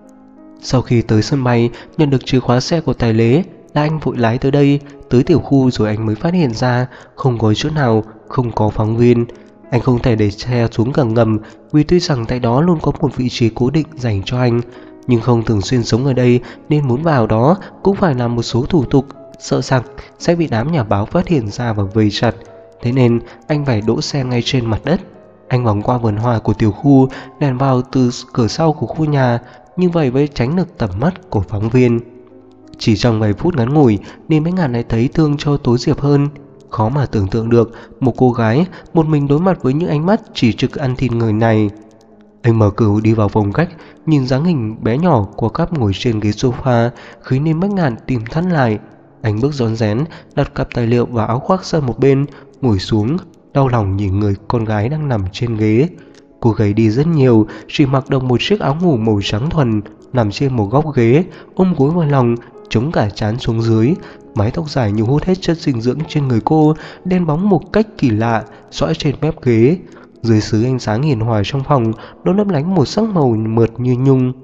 Sau khi tới sân bay, nhận được chìa khóa xe của tài xế, là anh vội lái tới đây, tới tiểu khu, rồi anh mới phát hiện ra không có chỗ nào, không có phóng viên. Anh không thể để xe xuống cảng ngầm, vì tuy rằng tại đó luôn có một vị trí cố định dành cho anh, nhưng không thường xuyên sống ở đây nên muốn vào đó cũng phải làm một số thủ tục, sợ rằng sẽ bị đám nhà báo phát hiện ra và vây chặt. Thế nên anh phải đỗ xe ngay trên mặt đất. Anh vòng qua vườn hoa của tiểu khu, lèn vào từ cửa sau của khu nhà, như vậy mới tránh được tầm mắt của phóng viên. Chỉ trong vài phút ngắn ngủi, Niềm Bách Ngàn lại thấy thương cho Tố Diệp hơn. Khó mà tưởng tượng được một cô gái một mình đối mặt với những ánh mắt chỉ trích ăn thịt người này. Anh mở cửa đi vào phòng khách, nhìn dáng hình bé nhỏ của cắp ngồi trên ghế sofa, khiến Niềm Bách Ngàn tìm thắt lại. Anh bước rón rén, đặt cặp tài liệu và áo khoác sang một bên, ngồi xuống, đau lòng nhìn người con gái đang nằm trên ghế. Cô gầy đi rất nhiều, chỉ mặc đồng một chiếc áo ngủ màu trắng thuần, nằm trên một góc ghế, ôm gối vào lòng, chống cả trán xuống dưới. Mái tóc dài như hút hết chất dinh dưỡng trên người cô, đen bóng một cách kỳ lạ, xõa trên mép ghế. Dưới xứ ánh sáng hiền hòa trong phòng, nó lấp lánh một sắc màu mượt như nhung.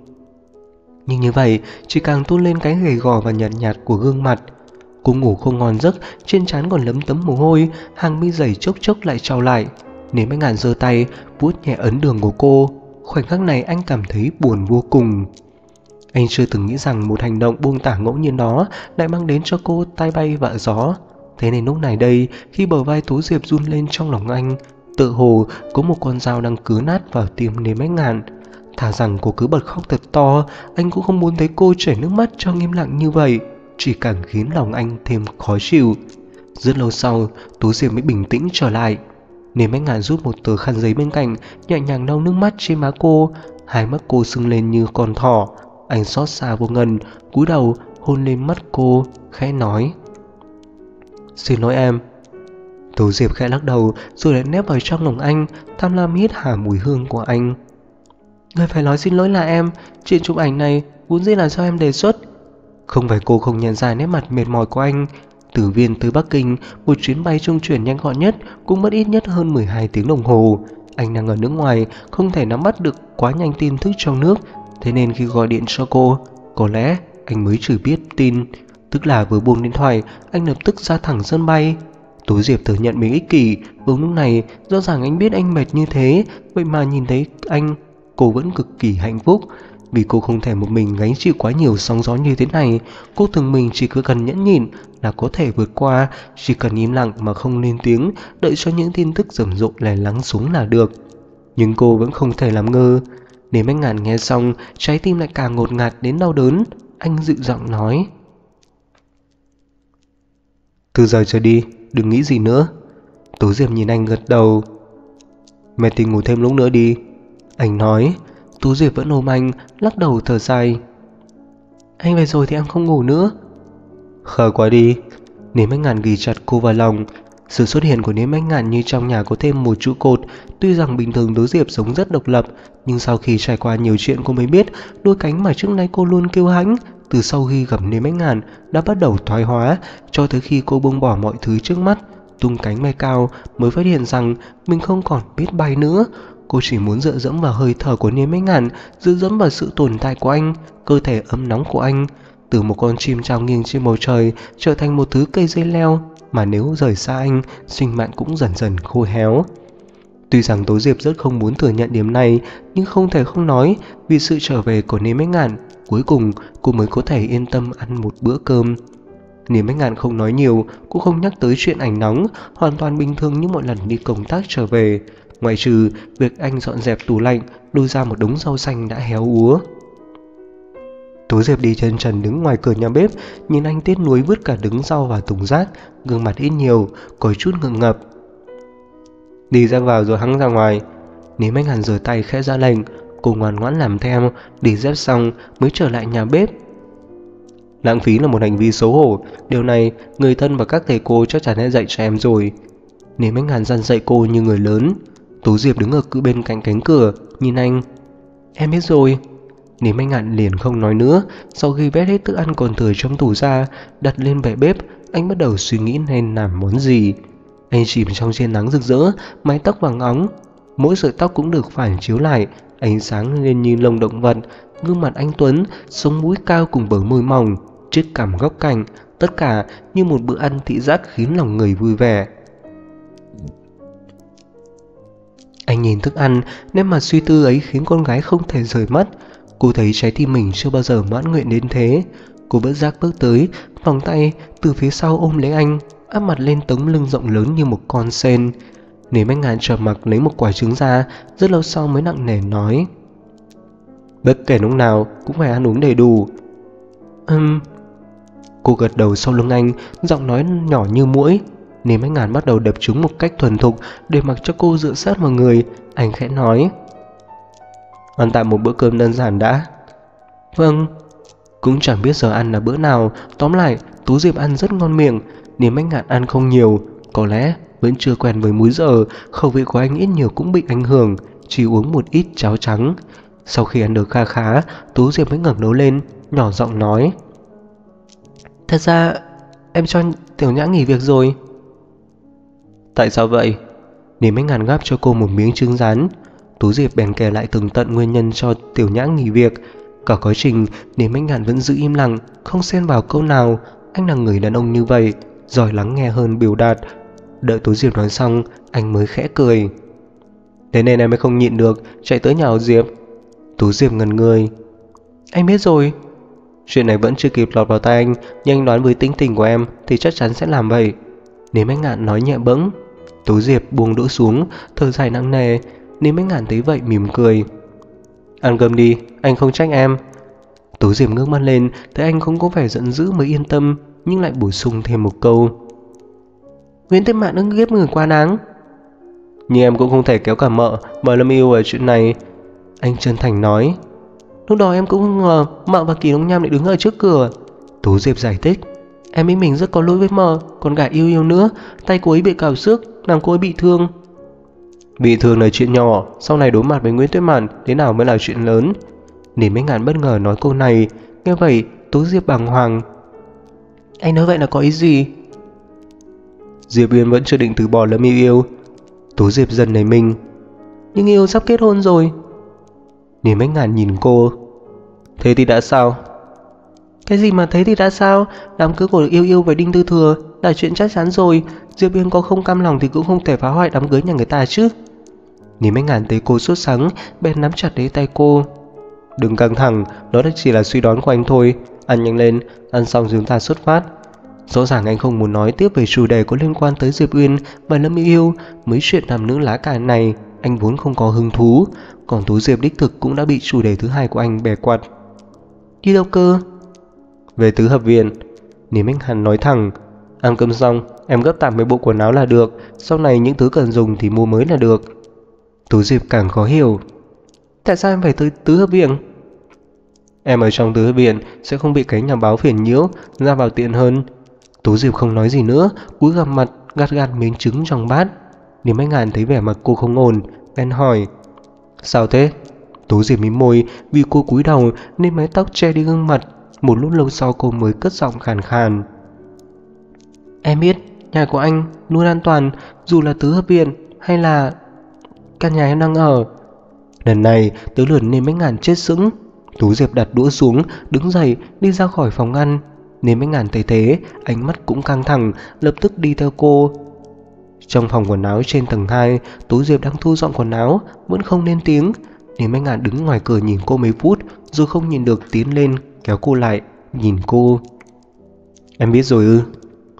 Nhưng như vậy, chỉ càng tôn lên cái gầy gò và nhạt nhạt của gương mặt. Cô ngủ không ngon giấc, trên trán còn lấm tấm mồ hôi, hàng mi dày chốc chốc lại trao lại. Nếu anh Ngạn giơ tay vuốt nhẹ ấn đường của cô. Khoảnh khắc này anh cảm thấy buồn vô cùng. Anh chưa từng nghĩ rằng một hành động buông thả ngẫu nhiên đó lại mang đến cho cô tai bay vạ gió. Thế nên lúc này đây, khi bờ vai Tố Diệp run lên trong lòng anh, tựa hồ có một con dao đang cứa nát vào tim Nếm Ánh Ngạn. Thà rằng cô cứ bật khóc thật to, anh cũng không muốn thấy cô chảy nước mắt trong im lặng như vậy, chỉ càng khiến lòng anh thêm khó chịu. Rất lâu sau, Tố Diệp mới bình tĩnh trở lại. Nếm Ánh Ngạn rút một tờ khăn giấy bên cạnh, nhẹ nhàng lau nước mắt trên má cô. Hai mắt cô sưng lên như con thỏ. Anh xót xa vô ngần, cúi đầu hôn lên mắt cô, khẽ nói: "Xin lỗi em." Tố Diệp khẽ lắc đầu rồi lại nép vào trong lòng anh, tham lam hít hà mùi hương của anh. "Người phải nói xin lỗi là em. Chuyện chụp ảnh này vốn dĩ là do em đề xuất." Không phải cô không nhận ra nét mặt mệt mỏi của anh. Từ Viên tới Bắc Kinh, một chuyến bay trung chuyển nhanh gọn nhất cũng mất ít nhất hơn 12 tiếng đồng hồ. Anh đang ở nước ngoài, không thể nắm bắt được quá nhanh tin tức trong nước. Thế nên khi gọi điện cho cô, có lẽ anh mới chỉ biết tin. Tức là vừa buông điện thoại, anh lập tức ra thẳng sân bay. Tố Diệp thừa nhận mình ích kỷ. Đúng lúc này, rõ ràng anh biết anh mệt như thế, vậy mà nhìn thấy anh, cô vẫn cực kỳ hạnh phúc. Vì cô không thể một mình gánh chịu quá nhiều sóng gió như thế này. Cô tưởng mình chỉ cứ cần nhẫn nhịn là có thể vượt qua, chỉ cần im lặng mà không lên tiếng, đợi cho những tin tức rầm rộ lại lắng xuống là được. Nhưng cô vẫn không thể làm ngơ. Nếm Ánh Ngạn nghe xong, trái tim lại càng ngột ngạt đến đau đớn. Anh dịu giọng nói: "Từ giờ trở đi, đừng nghĩ gì nữa." Tố Diệp nhìn anh gật đầu. "Mẹ thì ngủ thêm lúc nữa đi." Anh nói. Tố Diệp vẫn ôm anh, lắc đầu thở dài: "Anh về rồi thì em không ngủ nữa." "Khờ quá đi." Nếm Ánh Ngạn ghì chặt cô vào lòng. Sự xuất hiện của Nếm Ánh Ngạn như trong nhà có thêm một trụ cột. Tuy rằng bình thường Tố Diệp sống rất độc lập, nhưng sau khi trải qua nhiều chuyện cô mới biết đôi cánh mà trước nay cô luôn kiêu hãnh từ sau khi gặp Nếm Ánh Ngạn đã bắt đầu thoái hóa, cho tới khi cô buông bỏ mọi thứ trước mắt, tung cánh bay cao, mới phát hiện rằng mình không còn biết bay nữa. Cô chỉ muốn dựa dẫm vào hơi thở của Nếm Ánh Ngạn, dựa dẫm vào sự tồn tại của anh, cơ thể ấm nóng của anh. Từ một con chim trao nghiêng trên bầu trời trở thành một thứ cây dây leo mà nếu rời xa anh, sinh mạng cũng dần dần khô héo. Tuy rằng Tố Diệp rất không muốn thừa nhận điểm này, nhưng không thể không nói, vì sự trở về của Nếm Ánh Ngạn, cuối cùng cô mới có thể yên tâm ăn một bữa cơm. Nếm Ánh Ngạn không nói nhiều, cũng không nhắc tới chuyện ảnh nóng, hoàn toàn bình thường như mọi lần đi công tác trở về, ngoại trừ việc anh dọn dẹp tủ lạnh, lôi ra một đống rau xanh đã héo úa. Tố Diệp đi chân trần đứng ngoài cửa nhà bếp, nhìn anh tiếc nuối vứt cả đống rau vào thùng rác, gương mặt ít nhiều, có chút ngượng ngập. "Đi ra vào rồi hăng ra ngoài." Nếm Ánh Ngạn rửa tay khẽ ra lệnh. Cô ngoan ngoãn làm theo, đi dép xong mới trở lại nhà bếp. "Lãng phí là một hành vi xấu hổ, điều này người thân và các thầy cô chắc chắn đã dạy cho em rồi." Nếm Ánh Ngạn dặn dạy cô như người lớn. Tố Diệp đứng ở bên cạnh cánh cửa, nhìn anh. "Em biết rồi." Nếm Ánh Ngạn liền không nói nữa. Sau khi vét hết thức ăn còn thừa trong tủ ra, đặt lên bệ bếp, anh bắt đầu suy nghĩ nên làm món gì. Anh chìm trong tia nắng rực rỡ, mái tóc vàng óng, mỗi sợi tóc cũng được phản chiếu lại, ánh sáng lên như lông động vật. Gương mặt anh tuấn, sống mũi cao cùng bờ môi mỏng, chiếc cằm góc cạnh, tất cả như một bữa ăn thị giác khiến lòng người vui vẻ. Anh nhìn thức ăn, nét mặt suy tư ấy khiến con gái không thể rời mắt. Cô thấy trái tim mình chưa bao giờ mãn nguyện đến thế. Cô bất giác bước tới, vòng tay từ phía sau ôm lấy anh, áp mặt lên tấm lưng rộng lớn như một con sên. Nếm Ánh Ngạn trầm mặc lấy một quả trứng ra, rất lâu sau mới nặng nề nói: "Bất kể lúc nào cũng phải ăn uống đầy đủ." Cô gật đầu sau lưng anh, giọng nói nhỏ như muỗi. Nếm Ánh Ngạn bắt đầu đập trứng một cách thuần thục để mặc cho cô dựa sát vào người. Anh khẽ nói: "Ăn tạm một bữa cơm đơn giản đã." "Vâng." Cũng chẳng biết giờ ăn là bữa nào. Tóm lại, Tố Diệp ăn rất ngon miệng. Nếm Ánh Ngạn ăn không nhiều, có lẽ vẫn chưa quen với múi giờ, khẩu vị của anh ít nhiều cũng bị ảnh hưởng, chỉ uống một ít cháo trắng. Sau khi ăn được kha khá, Tố Diệp mới ngẩng đầu lên, nhỏ giọng nói: "Thật ra em cho Tiểu Nhã nghỉ việc rồi." "Tại sao vậy?" Nếm Ánh Ngạn gắp cho cô một miếng trứng rán. Tố Diệp bèn kể lại tường tận nguyên nhân cho Tiểu Nhã nghỉ việc. Cả quá trình, Nếm Ánh Ngạn vẫn giữ im lặng, không xen vào câu nào. Anh là người đàn ông như vậy, giỏi lắng nghe hơn biểu đạt. Đợi Tố Diệp nói xong, anh mới khẽ cười. Thế nên em mới không nhịn được, chạy tới nhà họ Diệp. Tú Diệp ngẩn người. Anh biết rồi. Chuyện này vẫn chưa kịp lọt vào tay anh, nhưng anh đoán với tính tình của em thì chắc chắn sẽ làm vậy. Nếu Anh Ngạn nói nhẹ bẫng. Tú Diệp buông đũa xuống, thở dài nặng nề. Nếu Anh Ngạn thấy vậy mỉm cười. Ăn cơm đi, anh không trách em. Tú Diệp ngước mắt lên, thấy anh không có vẻ giận dữ mới yên tâm, nhưng lại bổ sung thêm một câu. Nguyễn Tuyết Mạn ưng ghét người quá đáng. Nhưng em cũng không thể kéo cả mợ và Lâm Yêu ở chuyện này, anh chân thành nói. Lúc đó em cũng không ngờ mợ và Kỳ Đông Nham lại đứng ở trước cửa. Tú Diệp giải thích. Em biết mình rất có lỗi với mợ, còn cả Yêu Yêu nữa. Tay cô ấy bị cào xước, làm cô ấy bị thương. Bị thương là chuyện nhỏ, sau này đối mặt với Nguyễn Tuyết Mạn thế nào mới là chuyện lớn. Nìm Anh Ngạn bất ngờ nói câu này. Nghe vậy Tú Diệp bàng hoàng. Anh nói vậy là có ý gì? Diệp Uyên vẫn chưa định từ bỏ Lâm Yêu Yêu. Tú Diệp dần nảy mình. Nhưng Yêu sắp kết hôn rồi. Nìm Anh Ngạn nhìn cô. Thế thì đã sao? Cái gì mà thế thì đã sao? Đám cưới của Yêu Yêu với Đinh Tư Thừa là chuyện chắc chắn rồi. Diệp Uyên có không cam lòng thì cũng không thể phá hoại đám cưới nhà người ta chứ. Nìm Anh Ngạn thấy cô sốt sắng, bèn nắm chặt lấy tay cô. Đừng căng thẳng, đó chỉ là suy đoán của anh thôi. Ăn nhanh lên, ăn xong chúng ta xuất phát. Rõ ràng anh không muốn nói tiếp về chủ đề có liên quan tới Diệp Uyên và Lâm Yêu Yêu. Mấy chuyện nam nữ lá cải này anh vốn không có hứng thú. Còn Tú Diệp đích thực cũng đã bị chủ đề thứ hai của anh bẻ quạt. Đi đâu cơ? Về tứ hợp viện. Nìm Anh Ngạn nói thẳng. Ăn cơm xong em gấp tạm mấy bộ quần áo là được, sau này những thứ cần dùng thì mua mới là được. Tú Diệp càng khó hiểu. Tại sao em phải tới tứ hợp viện? Em ở trong tứ hợp viện sẽ không bị cái nhà báo phiền nhiễu, ra vào tiện hơn. Tú Diệp không nói gì nữa, cúi gằm mặt gạt gạt miếng trứng trong bát. Nìm Anh Ngạn thấy vẻ mặt cô không ổn, bèn hỏi. Sao thế? Tú Diệp mím môi, vì cô cúi đầu nên mái tóc che đi gương mặt. Một lúc lâu sau cô mới cất giọng khàn khàn. Em biết nhà của anh luôn an toàn, dù là tứ hợp viện hay là căn nhà em đang ở. Lần này tới lượt Nìm Anh Ngạn chết sững. Tú Diệp đặt đũa xuống, đứng dậy đi ra khỏi phòng ăn. Nìm Anh Ngạn thấy thế, ánh mắt cũng căng thẳng, lập tức đi theo cô. Trong phòng quần áo trên tầng 2, Tú Diệp đang thu dọn quần áo, vẫn không lên tiếng. Nìm Anh Ngạn đứng ngoài cửa nhìn cô mấy phút, rồi không nhìn được tiến lên, kéo cô lại, nhìn cô. Em biết rồi ư?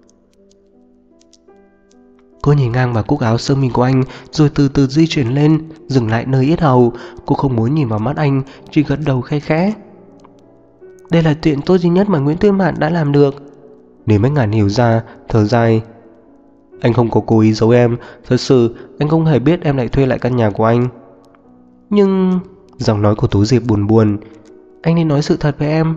Cô nhìn ngang vào cúc áo sơ mi của anh, rồi từ từ di chuyển lên, dừng lại nơi yết hầu. Cô không muốn nhìn vào mắt anh, chỉ gật đầu khe khẽ. Đây là chuyện tốt duy nhất mà Nguyễn Tuyết Mạn đã làm được. Nìm Anh Ngạn hiểu ra, thở dài. Anh không có cố ý giấu em, thật sự anh không hề biết em lại thuê lại căn nhà của anh. Nhưng... Giọng nói của Tú Diệp buồn buồn. Anh nên nói sự thật với em.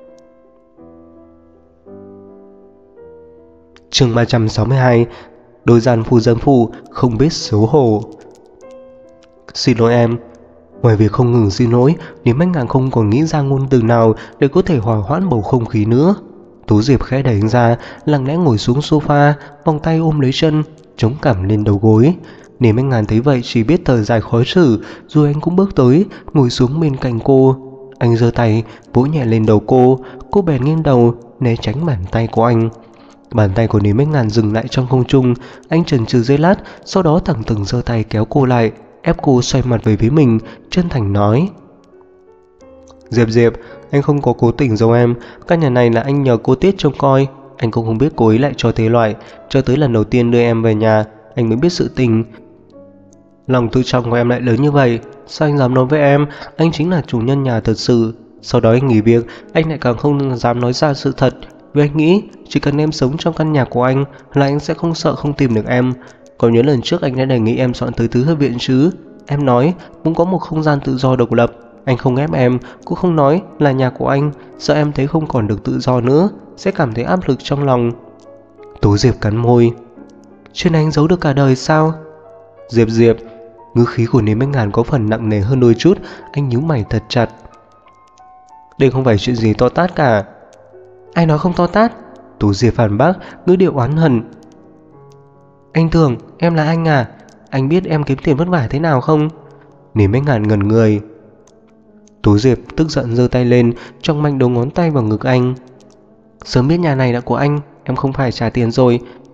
Chương 362. Đôi gian phu dân phụ không biết xấu hổ. Xin lỗi em. Ngoài việc không ngừng xin lỗi, Nìm Anh Ngạn không còn nghĩ ra ngôn từ nào để có thể hòa hoãn bầu không khí nữa. Tú Diệp khẽ đẩy anh ra, lặng lẽ ngồi xuống sofa, vòng tay ôm lấy chân, chống cằm lên đầu gối. Nìm Anh Ngạn thấy vậy chỉ biết thở dài khó xử, rồi anh cũng bước tới, ngồi xuống bên cạnh cô. Anh giơ tay, vỗ nhẹ lên đầu cô bèn nghiêng đầu, né tránh bàn tay của anh. Bàn tay của Nìm Anh Ngạn dừng lại trong không trung, anh chần chừ giây lát, sau đó thẳng thừng giơ tay kéo cô lại, ép cô xoay mặt về phía mình, chân thành nói. Diệp, anh không có cố tình giấu em, căn nhà này là anh nhờ cô Tiết trông coi. Anh cũng không biết cô ấy lại cho thế loại, cho tới lần đầu tiên đưa em về nhà, anh mới biết sự tình. Lòng tự trọng của em lại lớn như vậy, sao anh dám nói với em, anh chính là chủ nhân nhà thật sự. Sau đó anh nghỉ việc, anh lại càng không dám nói ra sự thật, vì anh nghĩ chỉ cần em sống trong căn nhà của anh là anh sẽ không sợ không tìm được em. Còn nhớ lần trước anh đã đề nghị em dọn tới tứ hợp viện chứ? Em nói cũng có một không gian tự do độc lập. Anh không ép em, cũng không nói là nhà của anh, sợ em thấy không còn được tự do nữa, sẽ cảm thấy áp lực trong lòng. Tú Diệp cắn môi. Chuyện anh giấu được cả đời sao? Diệp, ngữ khí của Nìm Anh Ngạn có phần nặng nề hơn đôi chút, anh nhíu mày thật chặt. Đây không phải chuyện gì to tát cả. Ai nói không to tát? Tú Diệp phản bác, ngữ điệu oán hận. Anh tưởng em là anh à? Anh biết em kiếm tiền vất vả thế nào không? Nìm Anh Ngạn ngẩn người. Tú Diệp tức giận giơ tay lên, chọc mạnh đầu ngón tay vào ngực anh. Sớm biết nhà này là của anh, em không phải trả tiền rồi.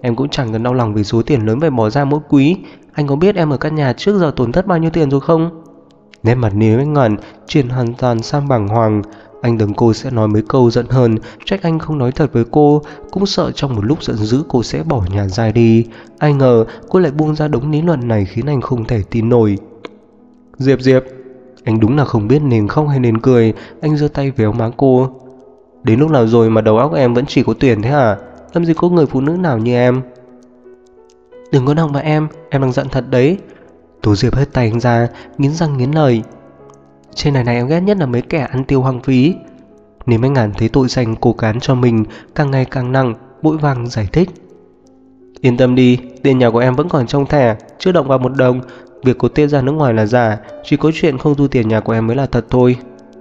em cũng chẳng cần đau lòng vì số tiền lớn phải bỏ ra mỗi quý. Anh có biết em ở căn nhà trước giờ tổn thất bao nhiêu tiền rồi không? Nét mặt Lý Bách Ngạn chuyển hoàn toàn sang bàng hoàng. Anh tưởng cô sẽ nói mấy câu giận hờn, trách anh không nói thật với cô, cũng sợ trong một lúc giận dữ cô sẽ bỏ nhà ra đi. Ai ngờ cô lại buông ra đống lý luận này khiến anh không thể tin nổi. Diệp, anh đúng là không biết nên khóc hay nên cười. Anh giơ tay véo má cô. Đến lúc nào rồi mà đầu óc em vẫn chỉ có tiền thế hả? Làm gì có người phụ nữ nào như em. Đừng có động vào em đang giận thật đấy. Tố Diệp hất tay anh ra, nghiến răng nghiến lời. Trên này em ghét nhất là mấy kẻ ăn tiêu hoang phí. Nếu anh Ngạn thấy tội danh cô cán cho mình càng ngày càng nặng, vội vàng giải thích. Yên tâm đi, tiền nhà của em vẫn còn trong thẻ, chưa động vào một đồng. Việc cô tiết ra nước ngoài là giả, chỉ có chuyện không thu tiền nhà của em mới là thật thôi.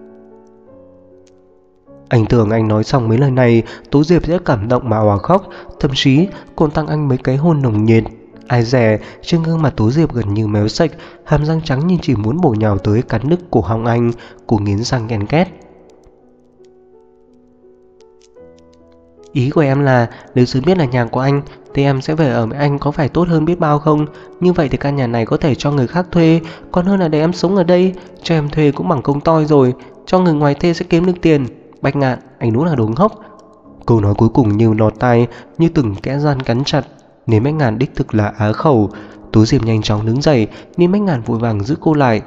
Anh tưởng anh nói xong mấy lời này, Tố Diệp sẽ cảm động mà òa khóc, thậm chí còn tặng anh mấy cái hôn nồng nhiệt. Ai dè, trên gương mặt Tố Diệp gần như méo sạch, hàm răng trắng như chỉ muốn bổ nhào tới cắn nứt cổ họng anh. Cô nghiến răng ghen ghét. Ý của em là nếu sớm biết là nhà của anh thì em sẽ về ở với anh, có phải tốt hơn biết bao không? Như vậy thì căn nhà này có thể cho người khác thuê, còn hơn là để em sống ở đây. Cho em thuê cũng bằng công toi rồi, cho người ngoài thuê sẽ kiếm được tiền. Bách Ngạn, anh đúng là đồ ngốc. Câu nói cuối cùng như lọt tai, như từng kẽ răng cắn chặt. Nếu Bách Ngạn đích thực là á khẩu. Tố Diệp nhanh chóng đứng dậy, nên Bách Ngạn vội vàng giữ cô lại.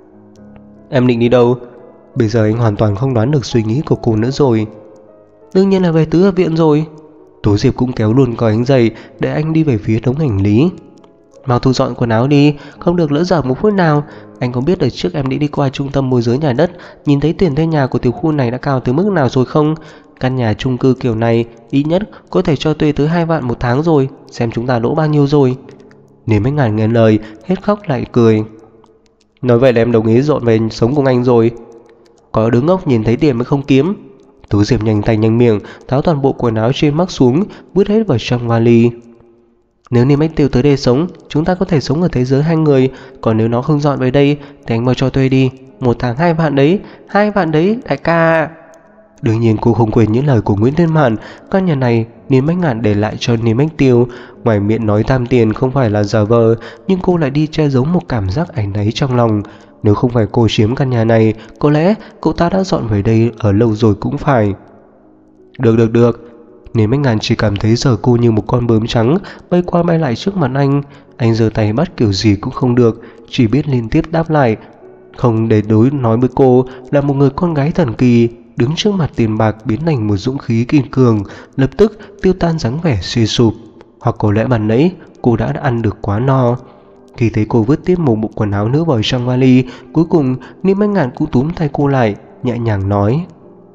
Em định đi đâu? Bây giờ anh hoàn toàn không đoán được suy nghĩ của cô nữa rồi. Đương nhiên là về tứ hợp viện rồi. Tố Diệp cũng kéo luôn còi anh dậy để anh đi về phía đống hành lý. Mau thu dọn quần áo đi, không được lỡ dở một phút nào. Anh có biết đợt trước em đi qua trung tâm môi giới nhà đất, nhìn thấy tiền thuê nhà của tiểu khu này đã cao tới mức nào rồi không? Căn nhà chung cư kiểu này ít nhất có thể cho thuê tới 2 vạn một tháng rồi. Xem chúng ta lỗ bao nhiêu rồi. Nếu Bách Ngạn nghe lời, hết khóc lại cười. Nói vậy là em đồng ý dọn về sống cùng anh rồi. Có đứa ngốc nhìn thấy tiền mới không kiếm. Tố Diệp nhanh tay nhanh miệng, tháo toàn bộ quần áo trên mắc xuống, vứt hết vào trong vali. Nếu Niêm Bách Tiêu tới đây sống, chúng ta có thể sống ở thế giới hai người. Còn nếu nó không dọn về đây thì anh mau cho thuê đi. 1 tháng 2 vạn đấy, 2 vạn đấy đại ca. Đương nhiên cô không quên những lời của Nguyễn Thiên Mạn. Căn nhà này Niêm Bách Ngạn để lại cho Niêm Bách Tiêu. Ngoài miệng nói tham tiền không phải là giả vờ, nhưng cô lại đi che giấu một cảm giác áy náy trong lòng. Nếu không phải cô chiếm căn nhà này, có lẽ cậu ta đã dọn về đây ở lâu rồi cũng phải. Được. Nếu Bách Ngạn chỉ cảm thấy giờ cô như một con bướm trắng bay qua bay lại trước mặt anh giơ tay bắt kiểu gì cũng không được, chỉ biết liên tiếp đáp lại. Không để đối nói với cô là một người con gái thần kỳ, đứng trước mặt tiền bạc biến thành một dũng khí kiên cường, lập tức tiêu tan dáng vẻ suy sụp. Hoặc có lẽ ban nãy cô đã ăn được quá no. Khi thấy cô vứt tiếp một bộ quần áo nữa vào trong vali, cuối cùng Niêm Bách Ngạn cũng túm tay cô lại, nhẹ nhàng nói: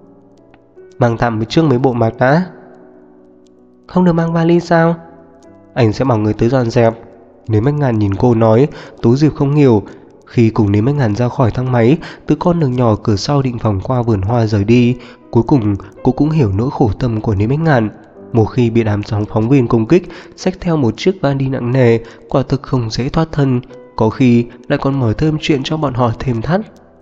Mang tạm trước mấy bộ mặc đã. Không được mang vali sao? Anh sẽ bảo người tới dọn dẹp. Niêm Bách Ngạn nhìn cô nói. Tố Diệp không hiểu. Khi cùng Niêm Bách Ngạn ra khỏi thang máy, từ con đường nhỏ cửa sau định vòng qua vườn hoa rời đi, cuối cùng cô cũng hiểu nỗi khổ tâm của Niêm Bách Ngạn. Một khi bị đám phóng viên công kích, xách theo một chiếc vali nặng nề, quả thực không dễ thoát thân, có khi lại còn mở thêm chuyện cho bọn họ thêm thắt.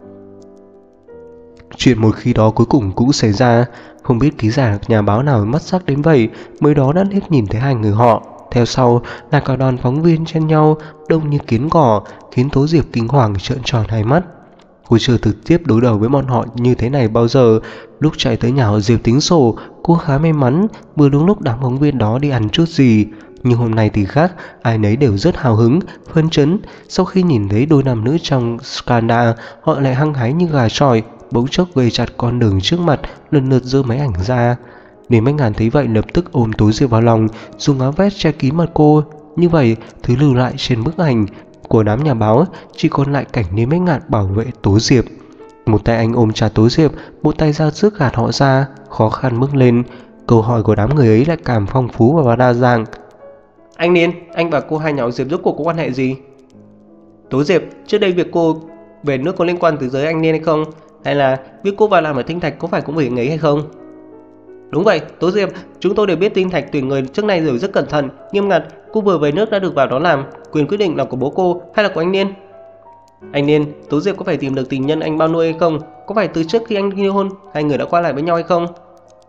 Chuyện một khi đó cuối cùng cũng xảy ra. Không biết ký giả nhà báo nào mắt sắc đến vậy, mới đó đã liếc nhìn thấy hai người họ. Theo sau là cả đoàn phóng viên chen nhau đông như kiến cỏ, khiến Tố Diệp kinh hoàng trợn tròn hai mắt. Cô chưa trực tiếp đối đầu với bọn họ như thế này bao giờ. Lúc chạy tới nhà họ Diệp tính sổ, cô khá may mắn vừa đúng lúc đám phóng viên đó đi ăn chút gì. Nhưng hôm nay thì khác, ai nấy đều rất hào hứng, phấn chấn. Sau khi nhìn thấy đôi nam nữ trong scandal, họ lại hăng hái như gà chọi, bỗng chốc về chặt con đường trước mặt, lần lượt giơ máy ảnh ra. Niêm Bách Ngạn thấy vậy lập tức ôm Tố Diệp vào lòng, dùng áo vest che kín mặt cô. Như vậy, thứ lưu lại trên bức ảnh của đám nhà báo chỉ còn lại cảnh Niêm Bách Ngạn bảo vệ Tố Diệp. Một tay anh ôm chặt Tố Diệp, một tay ra sức gạt họ ra, khó khăn bước lên. Câu hỏi của đám người ấy lại càng phong phú và đa dạng. Anh Niên, anh và cô hai nhỏ Diệp rốt cuộc có quan hệ gì? Tố Diệp, trước đây việc cô về nước có liên quan từ giới anh Niên hay không? Hay là việc cô vào làm ở Tinh Thạch có phải cũng vì anh ấy hay không? Đúng vậy, Tố Diệp, chúng tôi đều biết Tinh Thạch tuyển người trước nay đều rất cẩn thận, nghiêm ngặt. Cô vừa về nước đã được vào đó làm, quyền quyết định là của bố cô hay là của anh Niên? Anh Niên, Tố Diệp có phải tìm được tình nhân anh bao nuôi hay không? Có phải từ trước khi anh ly hôn hai người đã qua lại với nhau hay không?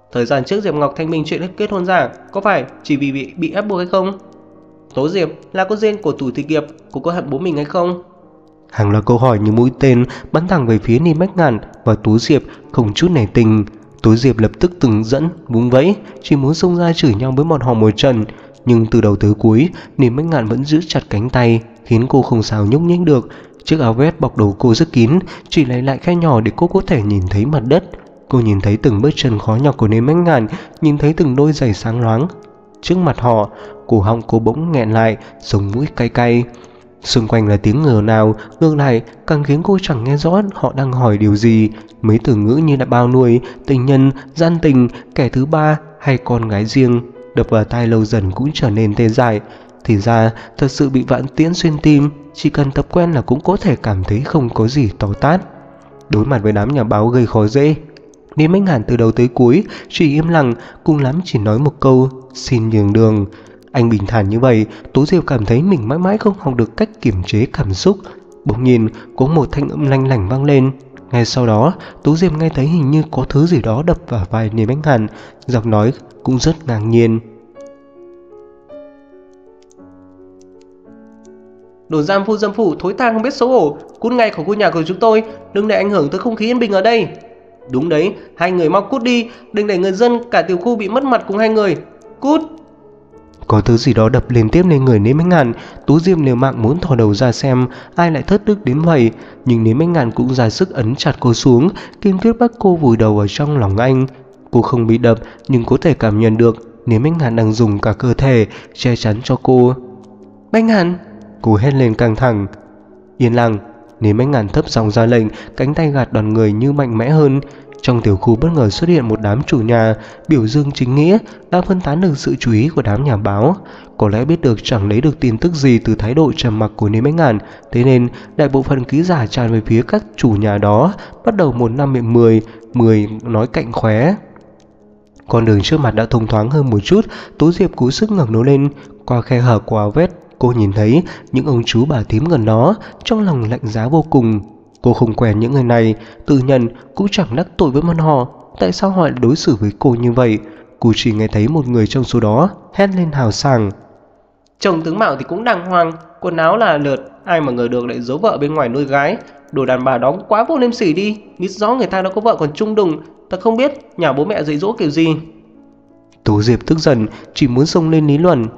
Thời gian trước Diệp Ngọc thanh minh chuyện kết hôn giả, có phải chỉ vì bị ép buộc hay không? Tố Diệp là con riêng của Tủ Thị Kiệp, cô có hận bố mình hay không? Hàng loạt câu hỏi như mũi tên bắn thẳng về phía Ninh Bách Ngạn và Tú Diệp không chút nể tình. Tú Diệp lập tức từng dẫn vung vẫy, chỉ muốn xông ra chửi nhau với bọn họ một trận, nhưng từ đầu tới cuối, Ninh Bách Ngạn vẫn giữ chặt cánh tay, khiến cô không sao nhúc nhích được. Chiếc áo vest bọc đầu cô rất kín, chỉ lấy lại khe nhỏ để cô có thể nhìn thấy mặt đất. Cô nhìn thấy từng bước chân khó nhọc của Ninh Bách Ngạn, nhìn thấy từng đôi giày sáng loáng trước mặt họ. Cổ họng cô bỗng nghẹn lại, sống mũi cay cay. Xung quanh là tiếng ngờ nào, ngược lại càng khiến cô chẳng nghe rõ họ đang hỏi điều gì. Mấy từ ngữ như là bao nuôi, tình nhân, gian tình, kẻ thứ ba hay con gái riêng đập vào tai lâu dần cũng trở nên tê dại. Thì ra thật sự bị vạn tiễn xuyên tim, chỉ cần tập quen là cũng có thể cảm thấy không có gì to tát. Đối mặt với đám nhà báo gây khó dễ, Lý Minh Hàn từ đầu tới cuối chỉ im lặng, cùng lắm chỉ nói một câu xin nhường đường. Anh bình thản như vậy, Tú Diệp cảm thấy mình mãi mãi không học được cách kiềm chế cảm xúc. Bỗng nhiên có một thanh âm lanh lảnh vang lên. Ngay sau đó, Tú Diệp nghe thấy hình như có thứ gì đó đập vào vai Lý Minh Hàn, giọng nói cũng rất ngang nhiên. Đồ dâm phụ thối tha không biết xấu hổ, cút ngay khỏi khu nhà của chúng tôi, đừng để ảnh hưởng tới không khí yên bình ở đây. Đúng đấy, hai người mau cút đi, đừng để người dân cả tiểu khu bị mất mặt cùng hai người. Cút! Có thứ gì đó đập liên tiếp lên người Lý Minh Hàn. Tú Diệp liều mạng muốn thò đầu ra xem ai lại thất đức đến vậy, nhưng Lý Minh Hàn cũng ra sức ấn chặt cô xuống, kiên quyết bắt cô vùi đầu ở trong lòng anh. Cô không bị đập nhưng có thể cảm nhận được Lý Minh Hàn đang dùng cả cơ thể che chắn cho cô. Minh Hàn! Cô hét lên căng thẳng. Yên lặng. Lý Minh Hàn thấp giọng ra lệnh, cánh tay gạt đoàn người như mạnh mẽ hơn. Trong tiểu khu bất ngờ xuất hiện một đám chủ nhà biểu dương chính nghĩa, đang phân tán được sự chú ý của đám nhà báo. Có lẽ biết được chẳng lấy được tin tức gì từ thái độ trầm mặc của Lý Minh Hàn, thế nên đại bộ phận ký giả tràn về phía các chủ nhà đó, bắt đầu một năm miệng 10 nói cạnh khóe. Con đường trước mặt đã thông thoáng hơn một chút. Tú Diệp cố sức ngẩng đầu lên, qua khe hở của áo vest cô nhìn thấy những ông chú bà thím gần đó, trong lòng lạnh giá vô cùng. Cô không quen những người này, tự nhận cũng chẳng đắc tội với bọn họ, tại sao họ lại đối xử với cô như vậy? Cô chỉ nghe thấy một người trong số đó hét lên hào sảng. Chồng tướng mạo thì cũng đàng hoàng, quần áo là lượt, ai mà ngờ được lại giấu vợ bên ngoài nuôi gái. Đồ đàn bà đó quá vô liêm sỉ đi, biết rõ người ta đã có vợ còn chung đùng, ta không biết nhà bố mẹ dạy dỗ kiểu gì. Tú Diệp tức giận, chỉ muốn xông lên lý luận.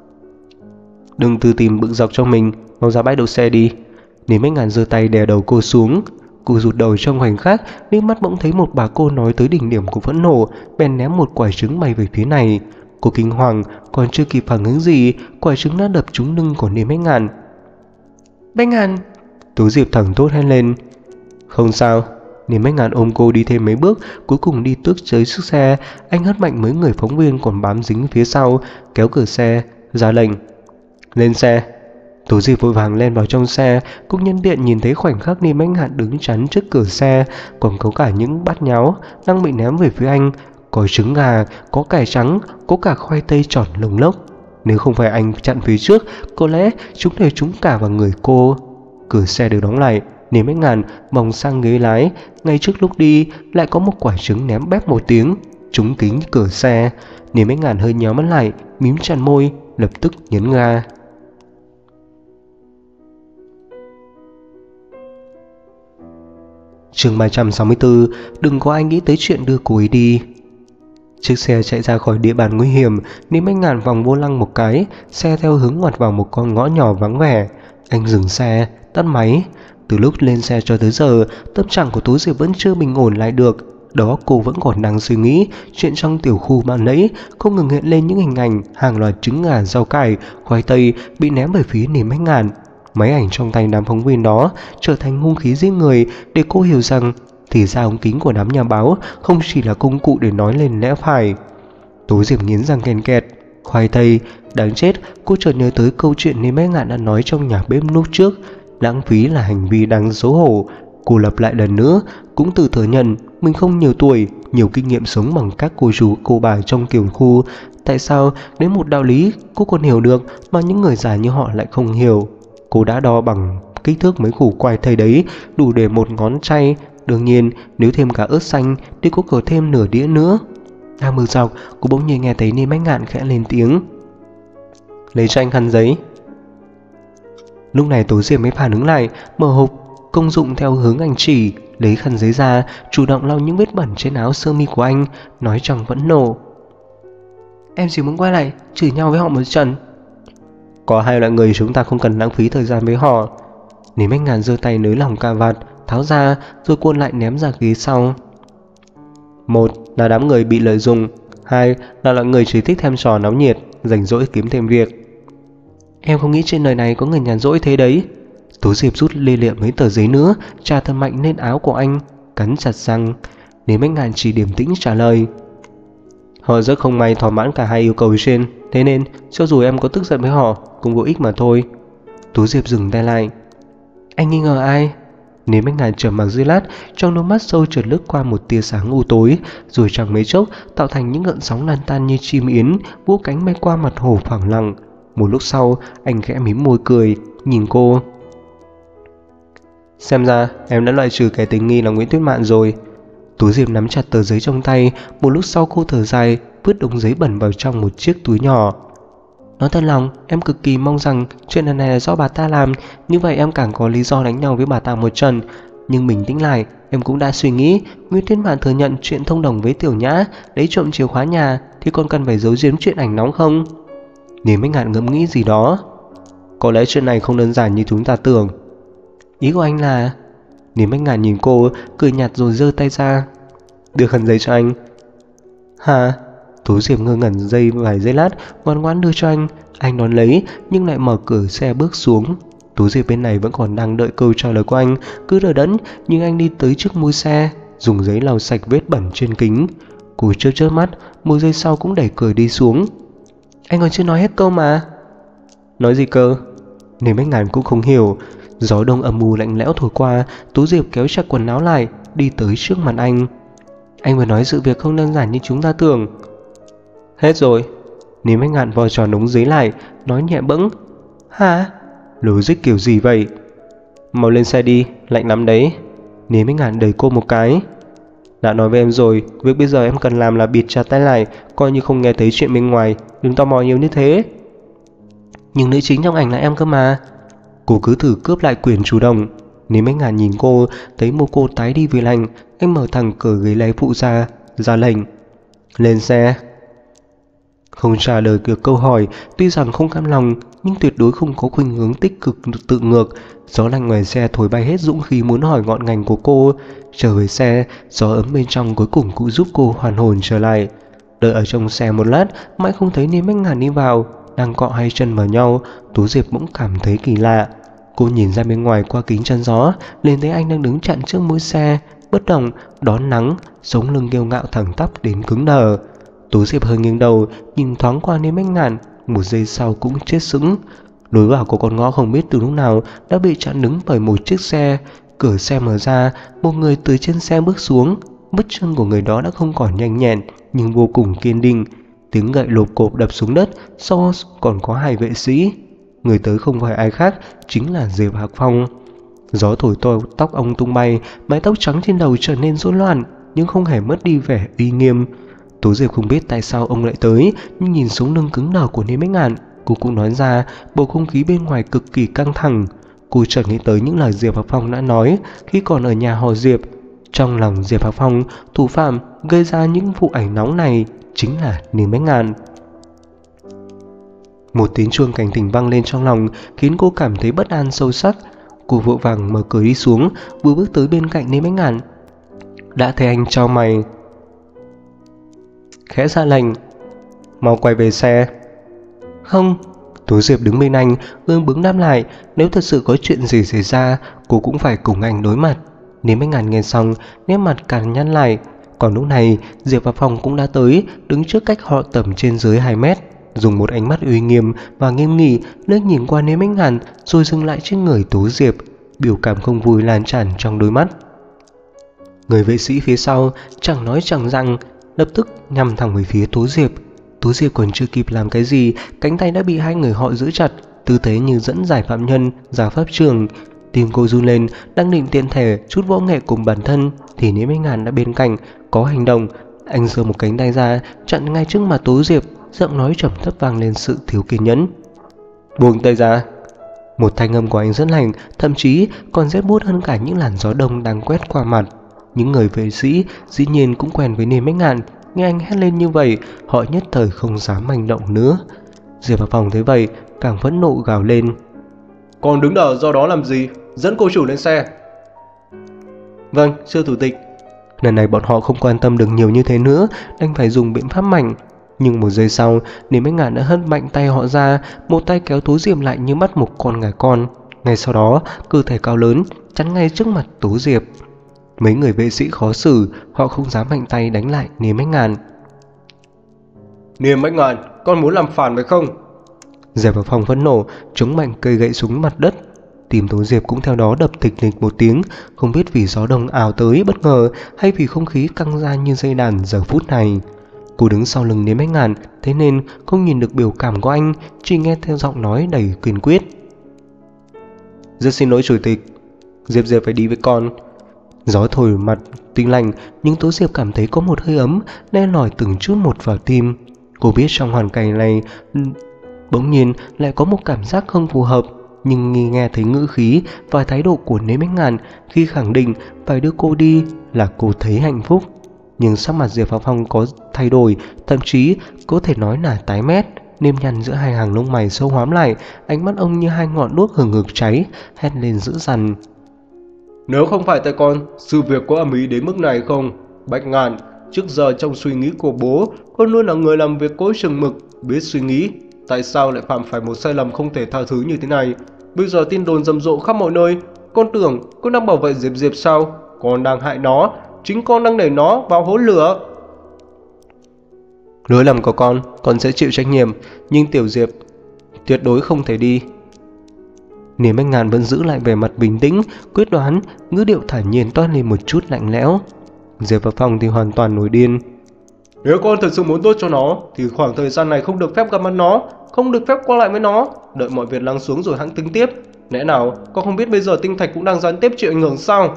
Đừng tự tìm bực dọc cho mình, mau ra bãi đậu xe đi. Lý Minh Hàn giơ tay đè đầu cô xuống. Cô rụt đầu trong khoảnh khắc, nước mắt bỗng thấy một bà cô nói tới đỉnh điểm của phẫn nộ, bèn ném một quả trứng bay về phía này. Cô kinh hoàng, còn chưa kịp phản ứng gì, quả trứng đã đập trúng lưng của Lý Minh Hàn. Minh Hàn! Tú Diệp thẳng thốt hét lên. Không sao. Lý Minh Hàn ôm cô đi thêm mấy bước, cuối cùng đi tước tới chiếc xe. Anh hất mạnh mấy người phóng viên còn bám dính phía sau, kéo cửa xe, ra lệnh. Lên xe. Tú Diệp vội vàng lên vào trong xe. Công nhân điện nhìn thấy khoảnh khắc Lý Minh Hàn đứng chắn trước cửa xe, còn có cả những bát nháo đang bị ném về phía anh. Có trứng gà, có cải trắng, có cả khoai tây tròn lồng lốc. Nếu không phải anh chặn phía trước, có lẽ chúng đều trúng cả vào người cô. Cửa xe được đóng lại. Lý Minh Hàn vòng sang ghế lái. Ngay trước lúc đi lại có một quả trứng ném bép một tiếng trúng kính cửa xe. Lý Minh Hàn hơi nhéo mắt lại, mím chặt môi, lập tức nhấn ga. Chương 364. Đừng có ai nghĩ tới chuyện đưa cô ấy đi. Chiếc xe chạy ra khỏi địa bàn nguy hiểm. Lý Minh Hàn vòng vô lăng một cái, xe theo hướng ngoặt vào một con ngõ nhỏ vắng vẻ. Anh dừng xe, tắt máy. Từ lúc lên xe cho tới giờ, tâm trạng của Tú Diệp vẫn chưa bình ổn lại được. Đó cô vẫn còn đang suy nghĩ chuyện trong tiểu khu ban nãy, không ngừng hiện lên những hình ảnh hàng loạt trứng gà, rau cải, khoai tây bị ném về phía Lý Minh Hàn. Máy ảnh trong tay đám phóng viên đó trở thành hung khí giết người, để cô hiểu rằng thì ra ống kính của đám nhà báo không chỉ là công cụ để nói lên lẽ phải. Tú Diệp nghiến răng ken kẹt. Khoai tây, đáng chết, cô chợt nhớ tới câu chuyện Lý Minh Hàn đã nói trong nhà bếp lúc trước. Lãng phí là hành vi đáng xấu hổ. Cô lặp lại lần nữa, cũng tự thừa nhận mình không nhiều tuổi, nhiều kinh nghiệm sống bằng các cô chú cô bà trong tiểu khu. Tại sao đến một đạo lý cô còn hiểu được mà những người già như họ lại không hiểu? Cô đã đo bằng kích thước mấy củ khoai tây đấy, đủ để một ngón chay. Đương nhiên nếu thêm cả ớt xanh thì cô có thêm nửa đĩa nữa. Đang mực dọc, cô bỗng nhiên nghe thấy Niêm Bách Ngạn khẽ lên tiếng: "Lấy cho anh khăn giấy." Lúc này Tố Diệp mới phản ứng lại, mở hộp công dụng theo hướng anh chỉ, lấy khăn giấy ra, chủ động lau những vết bẩn trên áo sơ mi của anh, nói trong phẫn nộ: "Em chỉ muốn quay lại chửi nhau với họ một trận." "Có hai loại người chúng ta không cần lãng phí thời gian với họ." Niêm Bách Ngạn giơ tay nới lỏng cà vạt, tháo ra rồi cuộn lại ném ra ghế sau. Một là đám người bị lợi dụng, hai là loại người chỉ thích thêm trò náo nhiệt, rảnh rỗi kiếm thêm việc. "Em không nghĩ trên đời này có người nhàn rỗi thế đấy." Tố Diệp rút lê liệm mấy tờ giấy nữa, chà thật mạnh lên áo của anh, cắn chặt răng. Niêm Bách Ngạn chỉ điềm tĩnh trả lời: "Họ rất không may thỏa mãn cả hai yêu cầu trên, thế nên cho dù em có tức giận với họ cũng vô ích mà thôi." Tố Diệp dừng tay lại. "Anh nghi ngờ ai?" Niêm Bách Ngạn trầm mặc giây lát, trong đôi mắt sâu chợt lướt qua một tia sáng u tối, rồi chẳng mấy chốc tạo thành những gợn sóng lan tan như chim yến vỗ cánh bay qua mặt hồ phẳng lặng. Một lúc sau, anh khẽ mím môi cười, nhìn cô: "Xem ra em đã loại trừ kẻ tình nghi là Nguyễn Tuyết Mạn rồi." Tố Diệp nắm chặt tờ giấy trong tay, một lúc sau cô thở dài, vứt đống giấy bẩn vào trong một chiếc túi nhỏ. "Nói thật lòng, em cực kỳ mong rằng chuyện lần này là do bà ta làm, như vậy em càng có lý do đánh nhau với bà ta một trận. Nhưng bình tĩnh lại, em cũng đã suy nghĩ, Nguyễn Tuyết Mạn thừa nhận chuyện thông đồng với Tiểu Nhã, lấy trộm chìa khóa nhà, thì còn cần phải giấu giếm chuyện ảnh nóng không?" Niêm Bách Ngạn ngẫm nghĩ gì đó. "Có lẽ chuyện này không đơn giản như chúng ta tưởng." "Ý của anh là?" Niêm Bách Ngạn nhìn cô, cười nhạt rồi giơ tay ra: "Đưa khăn giấy cho anh." "Hả?" Tố Diệp ngơ ngẩn vài giây lát, ngoan ngoãn đưa cho anh. Anh đón lấy nhưng lại mở cửa xe bước xuống. Tố Diệp bên này vẫn còn đang đợi câu trả lời của anh, cứ đờ đẫn, nhưng anh đi tới trước mui xe, dùng giấy lau sạch vết bẩn trên kính. Cô chớp chớp mắt, một giây sau cũng đẩy cửa đi xuống. "Anh còn chưa nói hết câu mà." "Nói gì cơ?" Niêm Bách Ngạn cũng không hiểu. Gió đông âm u lạnh lẽo thổi qua, Tố Diệp kéo chặt quần áo lại, đi tới trước mặt anh. "Anh vừa nói sự việc không đơn giản như chúng ta tưởng." "Hết rồi." Niêm Bách Ngạn vò tròn đống giấy lại, nói nhẹ bẫng: "Hả?" "Lố dích kiểu gì vậy?" "Mau lên xe đi, lạnh lắm đấy." Niêm Bách Ngạn đẩy cô một cái. "Đã nói với em rồi, việc bây giờ em cần làm là bịt chặt tay lại, coi như không nghe thấy chuyện bên ngoài, đừng tò mò nhiều như thế." "Nhưng nữ chính trong ảnh là em cơ mà." Cô cứ thử cướp lại quyền chủ động. Niêm Bách Ngạn nhìn cô, thấy môi cô tái đi vì lạnh, anh mở thẳng cửa ghế lái phụ ra lệnh: "Lên xe." Không trả lời được câu hỏi, tuy rằng không cam lòng nhưng tuyệt đối không có khuynh hướng tích cực tự ngược. Gió lạnh ngoài xe thổi bay hết dũng khí muốn hỏi ngọn ngành của cô. Trở về xe, gió ấm bên trong cuối cùng cũng giúp cô hoàn hồn trở lại. Đợi ở trong xe một lát, mãi không thấy Niêm Bách Ngạn đi vào. Đang cọ hai chân vào nhau, Tố Diệp bỗng cảm thấy kỳ lạ. Cô nhìn ra bên ngoài qua kính chắn gió, liền thấy anh đang đứng chặn trước mũi xe, bất động, đón nắng, sống lưng kiêu ngạo thẳng tắp đến cứng đờ. Tố Diệp hơi nghiêng đầu, nhìn thoáng qua Niêm Bách Ngạn, một giây sau cũng chết sững. Lối vào của con ngõ không biết từ lúc nào đã bị chặn đứng bởi một chiếc xe. Cửa xe mở ra, một người từ trên xe bước xuống. Bước chân của người đó đã không còn nhanh nhẹn nhưng vô cùng kiên định. Tiếng gậy lộp cộp đập xuống đất, sau còn có hai vệ sĩ. Người tới không phải ai khác, chính là Diệp Hạc Phong. Gió thổi tóc ông tung bay, mái tóc trắng trên đầu trở nên rối loạn nhưng không hề mất đi vẻ uy nghiêm. Tố Diệp không biết tại sao ông lại tới, nhưng nhìn sống lưng cứng đờ của Niêm Bách Ngạn, cô cũng nói ra bầu không khí bên ngoài cực kỳ căng thẳng. Cô chợt nghĩ tới những lời Diệp Hạc Phong đã nói khi còn ở nhà họ Diệp. Trong lòng Diệp Hạc Phong, thủ phạm gây ra những vụ ảnh nóng này chính là Niêm Bách Ngạn. Một tiếng chuông cảnh tỉnh vang lên trong lòng, khiến cô cảm thấy bất an sâu sắc. Cô vội vàng mở cửa đi xuống, vừa bước tới bên cạnh Niêm Bách Ngạn đã thấy anh chau mày, khẽ ra lệnh: "Mau quay về xe." "Không." Tố Diệp đứng bên anh, ương bướng đáp lại, nếu thật sự có chuyện gì xảy ra, cô cũng phải cùng anh đối mặt. Niêm Bách Ngạn nghe xong, nét mặt càng nhăn lại. Còn lúc này, Diệp và Phong cũng đã tới, đứng trước cách họ tầm trên dưới 2 mét, dùng một ánh mắt uy nghiêm và nghiêm nghị liếc nhìn qua Niêm Bách Ngạn, rồi dừng lại trên người Tố Diệp. Biểu cảm không vui lan tràn trong đôi mắt. Người vệ sĩ phía sau chẳng nói chẳng rằng, lập tức nhằm thẳng về phía Tố Diệp. Tố Diệp còn chưa kịp làm cái gì, cánh tay đã bị hai người họ giữ chặt, tư thế như dẫn giải phạm nhân ra pháp trường. Tim cô run lên, đang định tiện thể chút võ nghệ cùng bản thân thì Niêm Bách Ngạn đã bên cạnh có hành động, anh giơ một cánh tay ra chặn ngay trước mặt Tố Diệp, giọng nói trầm thấp vang lên sự thiếu kiên nhẫn. Buông tay ra. Một thanh âm của anh rất lạnh, thậm chí còn rét buốt hơn cả những làn gió đông đang quét qua mặt. Những người vệ sĩ dĩ nhiên cũng quen với Niềm Bách Ngạn, nghe anh hét lên như vậy, họ nhất thời không dám hành động nữa. Diệp Hà Phong thấy vậy, càng phẫn nộ gào lên. Còn đứng ở do đó làm gì? Dẫn cô chủ lên xe. Vâng, sư thủ tịch. Lần này bọn họ không quan tâm được nhiều như thế nữa, đành phải dùng biện pháp mạnh. Nhưng một giây sau, Niềm Bách Ngạn đã hất mạnh tay họ ra, một tay kéo Tố Diệp lại như bắt một con gà con. Ngay sau đó, cơ thể cao lớn chắn ngay trước mặt Tố Diệp. Mấy người vệ sĩ khó xử, họ không dám mạnh tay đánh lại Niềm Bách Ngạn. Niềm Bách Ngạn, con muốn làm phản phải không? Diệp Hà Phong phẫn nộ, chống mạnh cây gậy xuống mặt đất. Tim Tố Diệp cũng theo đó đập thình thịch một tiếng, không biết vì gió đông ào tới bất ngờ hay vì không khí căng ra như dây đàn giờ phút này. Cô đứng sau lưng Niềm Bách Ngạn, thế nên không nhìn được biểu cảm của anh, chỉ nghe theo giọng nói đầy kiên quyết. Rất xin lỗi chủ tịch, Diệp phải đi với con. Gió thổi mặt tinh lạnh, nhưng Tố Diệp cảm thấy có một hơi ấm len lỏi từng chút một vào tim. Cô biết trong hoàn cảnh này bỗng nhiên lại có một cảm giác không phù hợp, nhưng nghe thấy ngữ khí và thái độ của Niềm Bách Ngạn khi khẳng định phải đưa cô đi là cô thấy hạnh phúc. Nhưng sắc mặt Diệp Hà Phong có thay đổi, thậm chí có thể nói là tái mét. Nếp nhăn giữa hai hàng lông mày sâu hoắm lại, ánh mắt ông như hai ngọn đuốc hừng hực cháy, hét lên dữ dằn. Nếu không phải tại con, sự việc có ầm ĩ đến mức này không? Bách Ngạn, trước giờ trong suy nghĩ của bố, con luôn là người làm việc có chừng mực, biết suy nghĩ. Tại sao lại phạm phải một sai lầm không thể tha thứ như thế này? Bây giờ tin đồn rầm rộ khắp mọi nơi. Con tưởng con đang bảo vệ Diệp sao? Con đang hại nó, chính con đang đẩy nó vào hố lửa. Lỗi lầm của con sẽ chịu trách nhiệm, nhưng Tiểu Diệp tuyệt đối không thể đi. Niềm Bách Ngạn vẫn giữ lại vẻ mặt bình tĩnh, quyết đoán, ngữ điệu thản nhiên toát lên một chút lạnh lẽo. Diệp Hà Phong thì hoàn toàn nổi điên. Nếu con thật sự muốn tốt cho nó, thì khoảng thời gian này không được phép gặp mặt nó, không được phép qua lại với nó, đợi mọi việc lắng xuống rồi hãng tính tiếp. Lẽ nào con không biết bây giờ Tinh Thạch cũng đang gián tiếp chịu ảnh hưởng sao?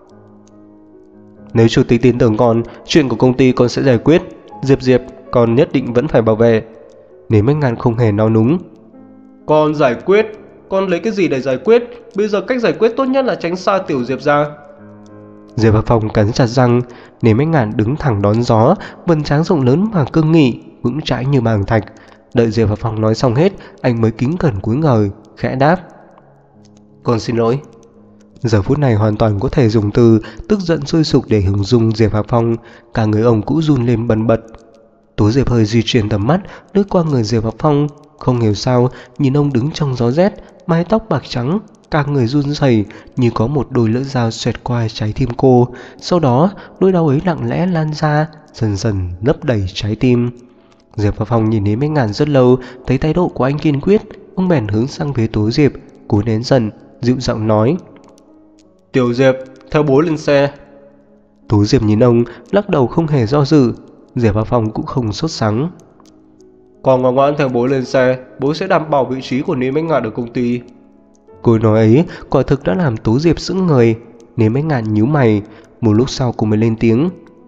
Nếu chủ tịch tin tưởng con, chuyện của công ty con sẽ giải quyết. Diệp con nhất định vẫn phải bảo vệ. Niềm Bách Ngạn không hề nao núng. Con giải quyết? Con lấy cái gì để giải quyết? Bây giờ cách giải quyết tốt nhất là tránh xa Tiểu Diệp ra. Diệp Hà Phong cắn chặt răng. Niềm Bách Ngạn đứng thẳng đón gió, vầng trán rộng lớn mà cương nghị, vững chãi như bàng thạch. Đợi Diệp Hà Phong nói xong hết, anh mới kính cẩn cúi người, khẽ đáp. Con xin lỗi. Giờ phút này hoàn toàn có thể dùng từ tức giận sôi sục để hình dung Diệp Hà Phong. Cả người ông cũng run lên bần bật. Tố Diệp hơi di chuyển tầm mắt lướt qua người Diệp Hà Phong, không hiểu sao nhìn ông đứng trong gió rét, mái tóc bạc trắng, cả người run rẩy như có một đôi lưỡi dao xoẹt qua trái tim cô. Sau đó nỗi đau ấy lặng lẽ lan ra, dần dần lấp đầy trái tim. Diệp Hà Phong nhìn Niềm Bách Ngạn rất lâu, thấy thái độ của anh kiên quyết, ông bèn hướng sang phía Tố Diệp, cố nén giận, dịu giọng nói. Tiểu Diệp, theo bố lên xe. Tố Diệp nhìn ông, lắc đầu không hề do dự. Diệp Hà Phong cũng không sốt sắng. Con ngoan ngoãn theo bố lên xe, bố sẽ đảm bảo vị trí của Niềm Bách Ngạn ở công ty. Câu nói ấy quả thực đã làm Tố Diệp sững người. Niềm Bách Ngạn nhíu mày, một lúc sau cô mới lên tiếng.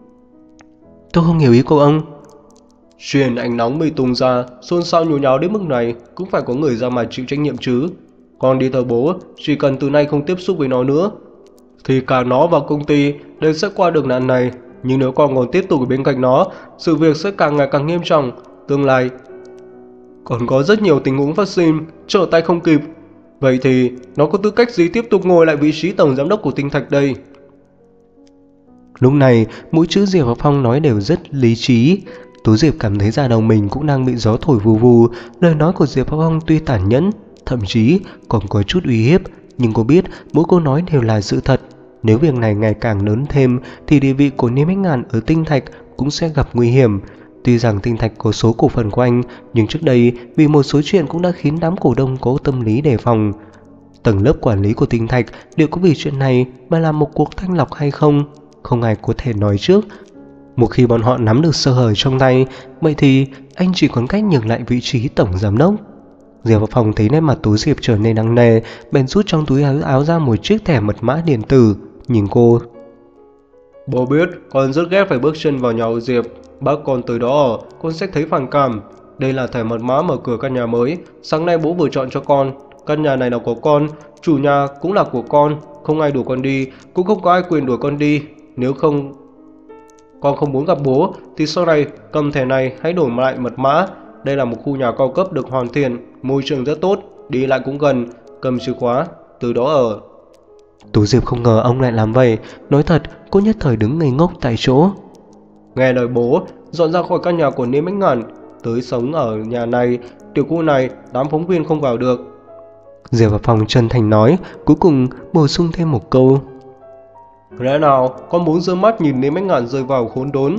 Tôi không hiểu ý cô ông. Chuyện ánh nóng mây tung ra, xôn xao nhốn nháo đến mức này, cũng phải có người ra mặt chịu trách nhiệm chứ. Con đi theo bố, chỉ cần từ nay không tiếp xúc với nó nữa, thì cả nó và công ty đều sẽ qua được nạn này. Nhưng nếu con còn tiếp tục ở bên cạnh nó, sự việc sẽ càng ngày càng nghiêm trọng. Tương lai còn có rất nhiều tình huống phát sinh, trở tay không kịp. Vậy thì nó có tư cách gì tiếp tục ngồi lại vị trí tổng giám đốc của Tinh Thạch đây? Lúc này mỗi chữ Diệp Hà Phong nói đều rất lý trí. Tố Diệp cảm thấy da đầu mình cũng đang bị gió thổi vù vù. Lời nói của Diệp Hà Phong tuy tàn nhẫn, thậm chí còn có chút uy hiếp, nhưng cô biết mỗi câu nói đều là sự thật. Nếu việc này ngày càng lớn thêm thì địa vị của Niềm Bách Ngạn ở Tinh Thạch cũng sẽ gặp nguy hiểm. Tuy rằng Tinh Thạch có số cổ phần của anh, nhưng trước đây vì một số chuyện cũng đã khiến đám cổ đông có tâm lý đề phòng. Tầng lớp quản lý của Tinh Thạch liệu có vì chuyện này mà làm một cuộc thanh lọc hay không? Không ai có thể nói trước. Một khi bọn họ nắm được sơ hở trong tay, vậy thì anh chỉ còn cách nhường lại vị trí tổng giám đốc. Diệp Hà Phong thấy nét mặt Tố Diệp trở nên nặng nề, bèn rút trong túi áo ra một chiếc thẻ mật mã điện tử, nhìn cô. Bố biết con rất ghét phải bước chân vào nhà họ Diệp. Bác con tới đó ở, con sẽ thấy phản cảm. Đây là thẻ mật mã mở cửa căn nhà mới. Sáng nay bố vừa chọn cho con. Căn nhà này là của con, chủ nhà cũng là của con. Không ai đuổi con đi, cũng không có ai quyền đuổi con đi. Nếu con không muốn gặp bố, thì sau này cầm thẻ này hãy đổi lại mật mã. Đây là một khu nhà cao cấp được hoàn thiện, môi trường rất tốt, đi lại cũng gần. Cầm chìa khóa, từ đó ở. Tú Diệp không ngờ ông lại làm vậy. Nói thật, cô nhất thời đứng ngây ngốc tại chỗ. Nghe lời bố, dọn ra khỏi căn nhà của Niêm Bách Ngạn, tới sống ở nhà này. Tiểu khu này đám phóng viên không vào được. Diệp vào phòng chân thành nói, cuối cùng bổ sung thêm một câu. Lẽ nào con muốn giơ mắt nhìn Niêm Bách Ngạn rơi vào khốn đốn?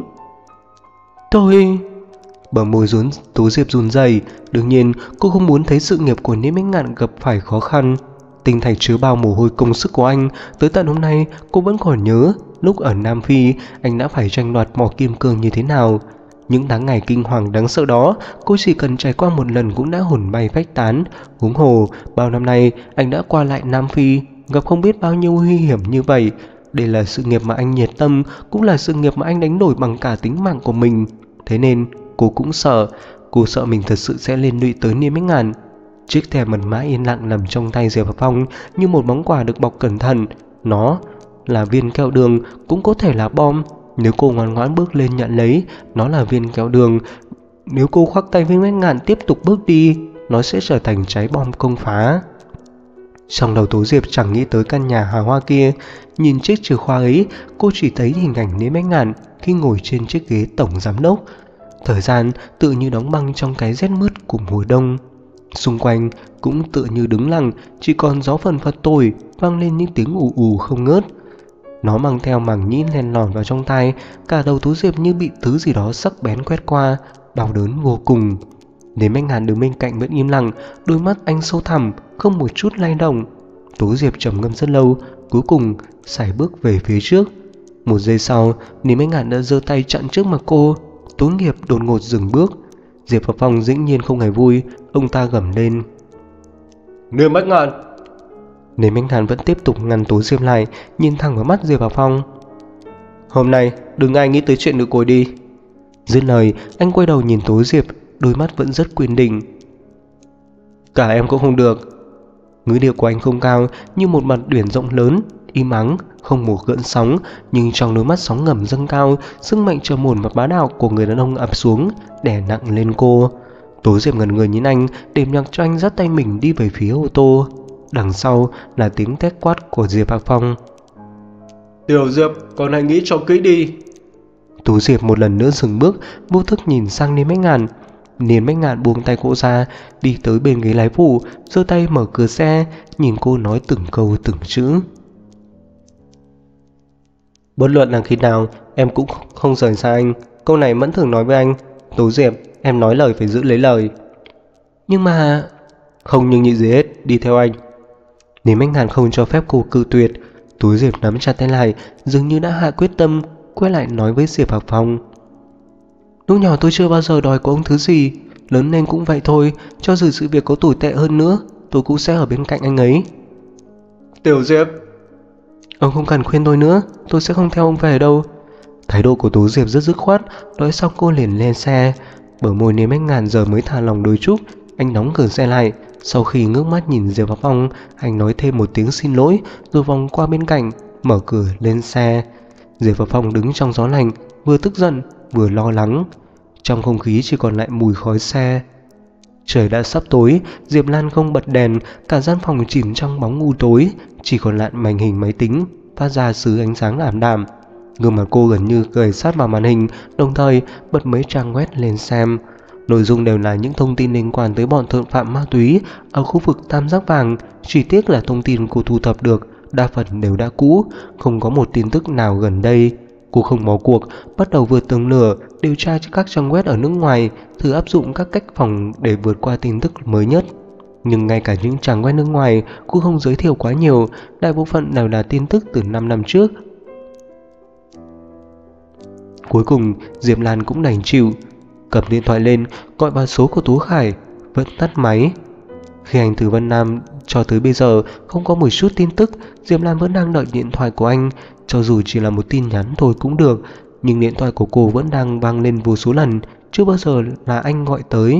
Tôi... Bờ môi Tú Diệp run rẩy. Đương nhiên cô không muốn thấy sự nghiệp của Niêm Bách Ngạn gặp phải khó khăn. Tinh Thạch chứa bao mồ hôi công sức của anh. Tới tận hôm nay cô vẫn còn nhớ lúc ở Nam Phi anh đã phải tranh đoạt mỏ kim cương như thế nào. Những tháng ngày kinh hoàng đáng sợ đó cô chỉ cần trải qua một lần cũng đã hồn bay phách tán. Huống hồ bao năm nay anh đã qua lại Nam Phi, gặp không biết bao nhiêu nguy hiểm như vậy. Đây là sự nghiệp mà anh nhiệt tâm, cũng là sự nghiệp mà anh đánh đổi bằng cả tính mạng của mình. Thế nên cô cũng sợ. Cô sợ mình thật sự sẽ liên lụy tới Niêm Bách Ngạn. Chiếc thẻ mật mã yên lặng nằm trong tay Diệp Phong như một món quà được bọc cẩn thận. Nó là viên kẹo đường, cũng có thể là bom. Nếu cô ngoan ngoãn bước lên nhận lấy, nó là viên kẹo đường. Nếu cô khoác tay với Bách Ngạn tiếp tục bước đi, nó sẽ trở thành trái bom công phá. Trong đầu Tố Diệp chẳng nghĩ tới căn nhà hào hoa kia. Nhìn chiếc chìa khóa ấy, cô chỉ thấy hình ảnh Niêm Bách Ngạn khi ngồi trên chiếc ghế tổng giám đốc. Thời gian tự như đóng băng trong cái rét mướt của mùa đông. Xung quanh cũng tự như đứng lặng, chỉ còn gió phần phật thổi vang lên những tiếng ù ù không ngớt. Nó mang theo màng nhĩ len lỏi vào trong tay. Cả đầu Tú Diệp như bị thứ gì đó sắc bén quét qua, đau đớn vô cùng. Đến Bách Ngạn đứng bên cạnh vẫn im lặng, đôi mắt anh sâu thẳm, không một chút lay động. Tú Diệp trầm ngâm rất lâu, cuối cùng sải bước về phía trước. Một giây sau, Niêm Bách Ngạn đã giơ tay chặn trước mặt cô. Tú Nghiệp đột ngột dừng bước. Diệp Phong dĩ nhiên không hề vui, ông ta gầm lên. Niêm Bách Ngạn! Niêm Bách Ngạn vẫn tiếp tục ngăn Tú Diệp lại, nhìn thẳng vào mắt Diệp Phong. Hôm nay đừng ai nghĩ tới chuyện nữ cối đi. Dứt lời, anh quay đầu nhìn Tú Diệp, đôi mắt vẫn rất kiên định. Cả em cũng không được. Ngữ điệu của anh không cao, như một mặt biển rộng lớn, im ắng, không một gợn sóng, nhưng trong đôi mắt sóng ngầm dâng cao, sức mạnh trầm ổn và bá đạo của người đàn ông ập xuống, đè nặng lên cô. Tú Diệp ngẩn người nhìn anh, đêm nhạc cho anh dắt tay mình đi về phía ô tô. Đằng sau là tiếng thét quát của Diệp Phong. Tiểu Diệp, con hãy nghĩ cho kỹ đi. Tú Diệp một lần nữa dừng bước, vô thức nhìn sang Niêm Bách Ngạn. Niêm Bách Ngạn buông tay cô ra, đi tới bên ghế lái phụ, giơ tay mở cửa xe, nhìn cô nói từng câu từng chữ. Bất luận là khi nào, em cũng không rời xa anh. Câu này Mẫn thường nói với anh. Tú Diệp, em nói lời phải giữ lấy lời. Nhưng mà... Không nhưng nhị gì hết, đi theo anh. Niêm Bách Ngạn không cho phép cô cự tuyệt. Tú Diệp nắm chặt tay lại, dường như đã hạ quyết tâm, quay lại nói với Diệp Phong. Lúc nhỏ tôi chưa bao giờ đòi của ông thứ gì, lớn lên cũng vậy thôi, cho dù sự việc có tồi tệ hơn nữa, tôi cũng sẽ ở bên cạnh anh ấy. Tiểu Diệp, ông không cần khuyên tôi nữa, tôi sẽ không theo ông về đâu. Thái độ của Tú Diệp rất dứt khoát. Nói xong cô liền lên xe. Bờ môi Niêm Bách Ngạn giờ mới thả lòng đôi chút. Anh đóng cửa xe lại. Sau khi ngước mắt nhìn Diệp Phong, anh nói thêm một tiếng xin lỗi, rồi vòng qua bên cạnh, mở cửa lên xe. Diệp Phong đứng trong gió lạnh, vừa tức giận vừa lo lắng. Trong không khí chỉ còn lại mùi khói xe. Trời đã sắp tối, Diệp Lan không bật đèn, cả gian phòng chìm trong bóng u tối, chỉ còn lại màn hình máy tính phát ra thứ ánh sáng ảm đạm. Gương mặt cô gần như kề sát vào màn hình, đồng thời bật mấy trang web lên xem. Nội dung đều là những thông tin liên quan tới bọn tội phạm ma túy ở khu vực Tam Giác Vàng. Chỉ tiếc là thông tin cô thu thập được đa phần đều đã cũ, không có một tin tức nào gần đây. Cô không bỏ cuộc, bắt đầu vượt tường lửa, điều tra các trang web ở nước ngoài, thử áp dụng các cách phòng để vượt qua tin tức mới nhất. Nhưng ngay cả những trang web nước ngoài cũng không giới thiệu quá nhiều, đại bộ phận đều là tin tức từ 5 năm trước. Cuối cùng Diệp Lan cũng đành chịu, cầm điện thoại lên gọi vào số của Tú Khải, vẫn tắt máy. Khi anh từ Vân Nam cho tới bây giờ không có một chút tin tức. Diệp Lan vẫn đang đợi điện thoại của anh. Cho dù chỉ là một tin nhắn thôi cũng được, nhưng điện thoại của cô vẫn đang vang lên vô số lần, chưa bao giờ là anh gọi tới.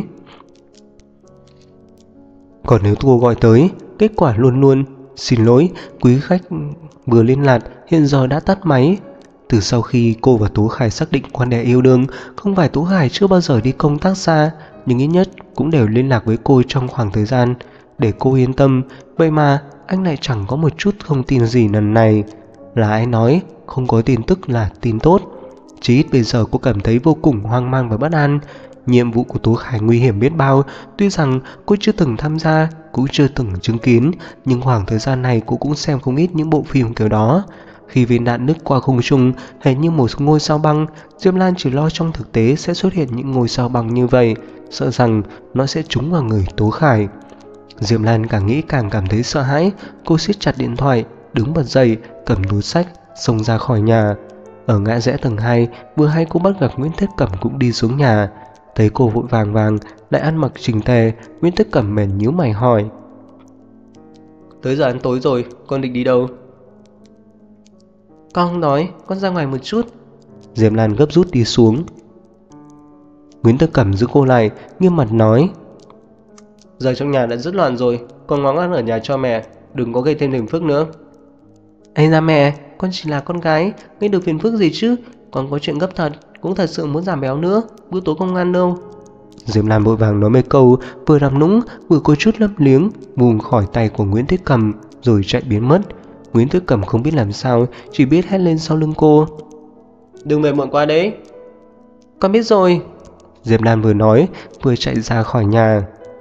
Còn nếu cô gọi tới, kết quả luôn luôn xin lỗi, quý khách vừa liên lạc hiện giờ đã tắt máy. Từ sau khi cô và Tố Khải xác định quan hệ yêu đương, không phải Tố Khải chưa bao giờ đi công tác xa, nhưng ít nhất cũng đều liên lạc với cô trong khoảng thời gian để cô yên tâm. Vậy mà anh lại chẳng có một chút thông tin gì lần này. Là ai nói không có tin tức là tin tốt? Chỉ ít bây giờ cô cảm thấy vô cùng hoang mang và bất an. Nhiệm vụ của Tố Khải nguy hiểm biết bao. Tuy rằng cô chưa từng tham gia, cũng chưa từng chứng kiến, nhưng khoảng thời gian này cô cũng xem không ít những bộ phim kiểu đó. Khi viên đạn nứt qua không trung hệt như một ngôi sao băng, Diệp Lan chỉ lo trong thực tế sẽ xuất hiện những ngôi sao băng như vậy, sợ rằng nó sẽ trúng vào người Tố Khải. Diệp Lan càng nghĩ càng cảm thấy sợ hãi. Cô siết chặt điện thoại, đứng bật dậy, cầm túi sách, xông ra khỏi nhà. Ở ngã rẽ tầng 2, vừa hay cô bắt gặp Nguyễn Thiết Cẩm cũng đi xuống nhà. Thấy cô vội vàng vàng, lại ăn mặc chỉnh tề, Nguyễn Thiết Cẩm mền nhíu mày hỏi: Tới giờ ăn tối rồi, con định đi đâu? Con không nói, con ra ngoài một chút. Diệp Lan gấp rút đi xuống. Nguyễn Thiết Cẩm giữ cô lại, nghiêm mặt nói: Giờ trong nhà đã rất loạn rồi, con ngoan ngoãn ở nhà cho mẹ, đừng có gây thêm phiền phức nữa. Ây da mẹ, con chỉ là con gái, gây được phiền phức gì chứ? Con có chuyện gấp thật, cũng thật sự muốn giảm béo nữa, bữa tối không ăn đâu. Diệp Lan vội vàng nói mấy câu, vừa làm nũng vừa có chút lấp liếng, vùng khỏi tay của Nguyễn Thiết Cẩm rồi chạy biến mất. Nguyễn Thiết Cẩm không biết làm sao, chỉ biết hét lên sau lưng cô: Đừng về muộn quá đấy. Con biết rồi. Diệp Lan vừa nói vừa chạy ra khỏi nhà.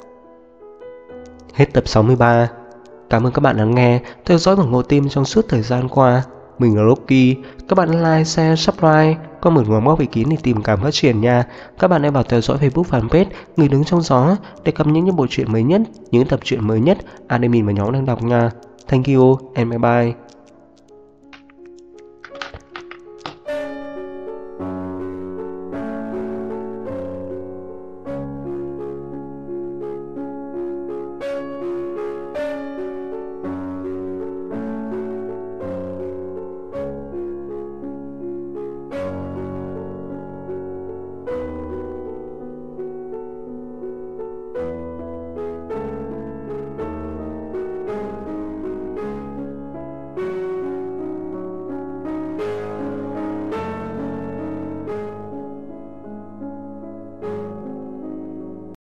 Hết tập 63. Cảm ơn các bạn đã nghe, theo dõi và ủng hộ team trong suốt thời gian qua. Mình là Rocky. Các bạn like, share, subscribe, con mở ngoặc móc vị kín để tìm cảm phát triển nha. Các bạn hãy vào theo dõi Facebook fanpage Người Đứng Trong Gió để cập nhật những bộ truyện mới nhất, những tập truyện mới nhất admin và nhóm đang đọc nha. Thank you and bye bye.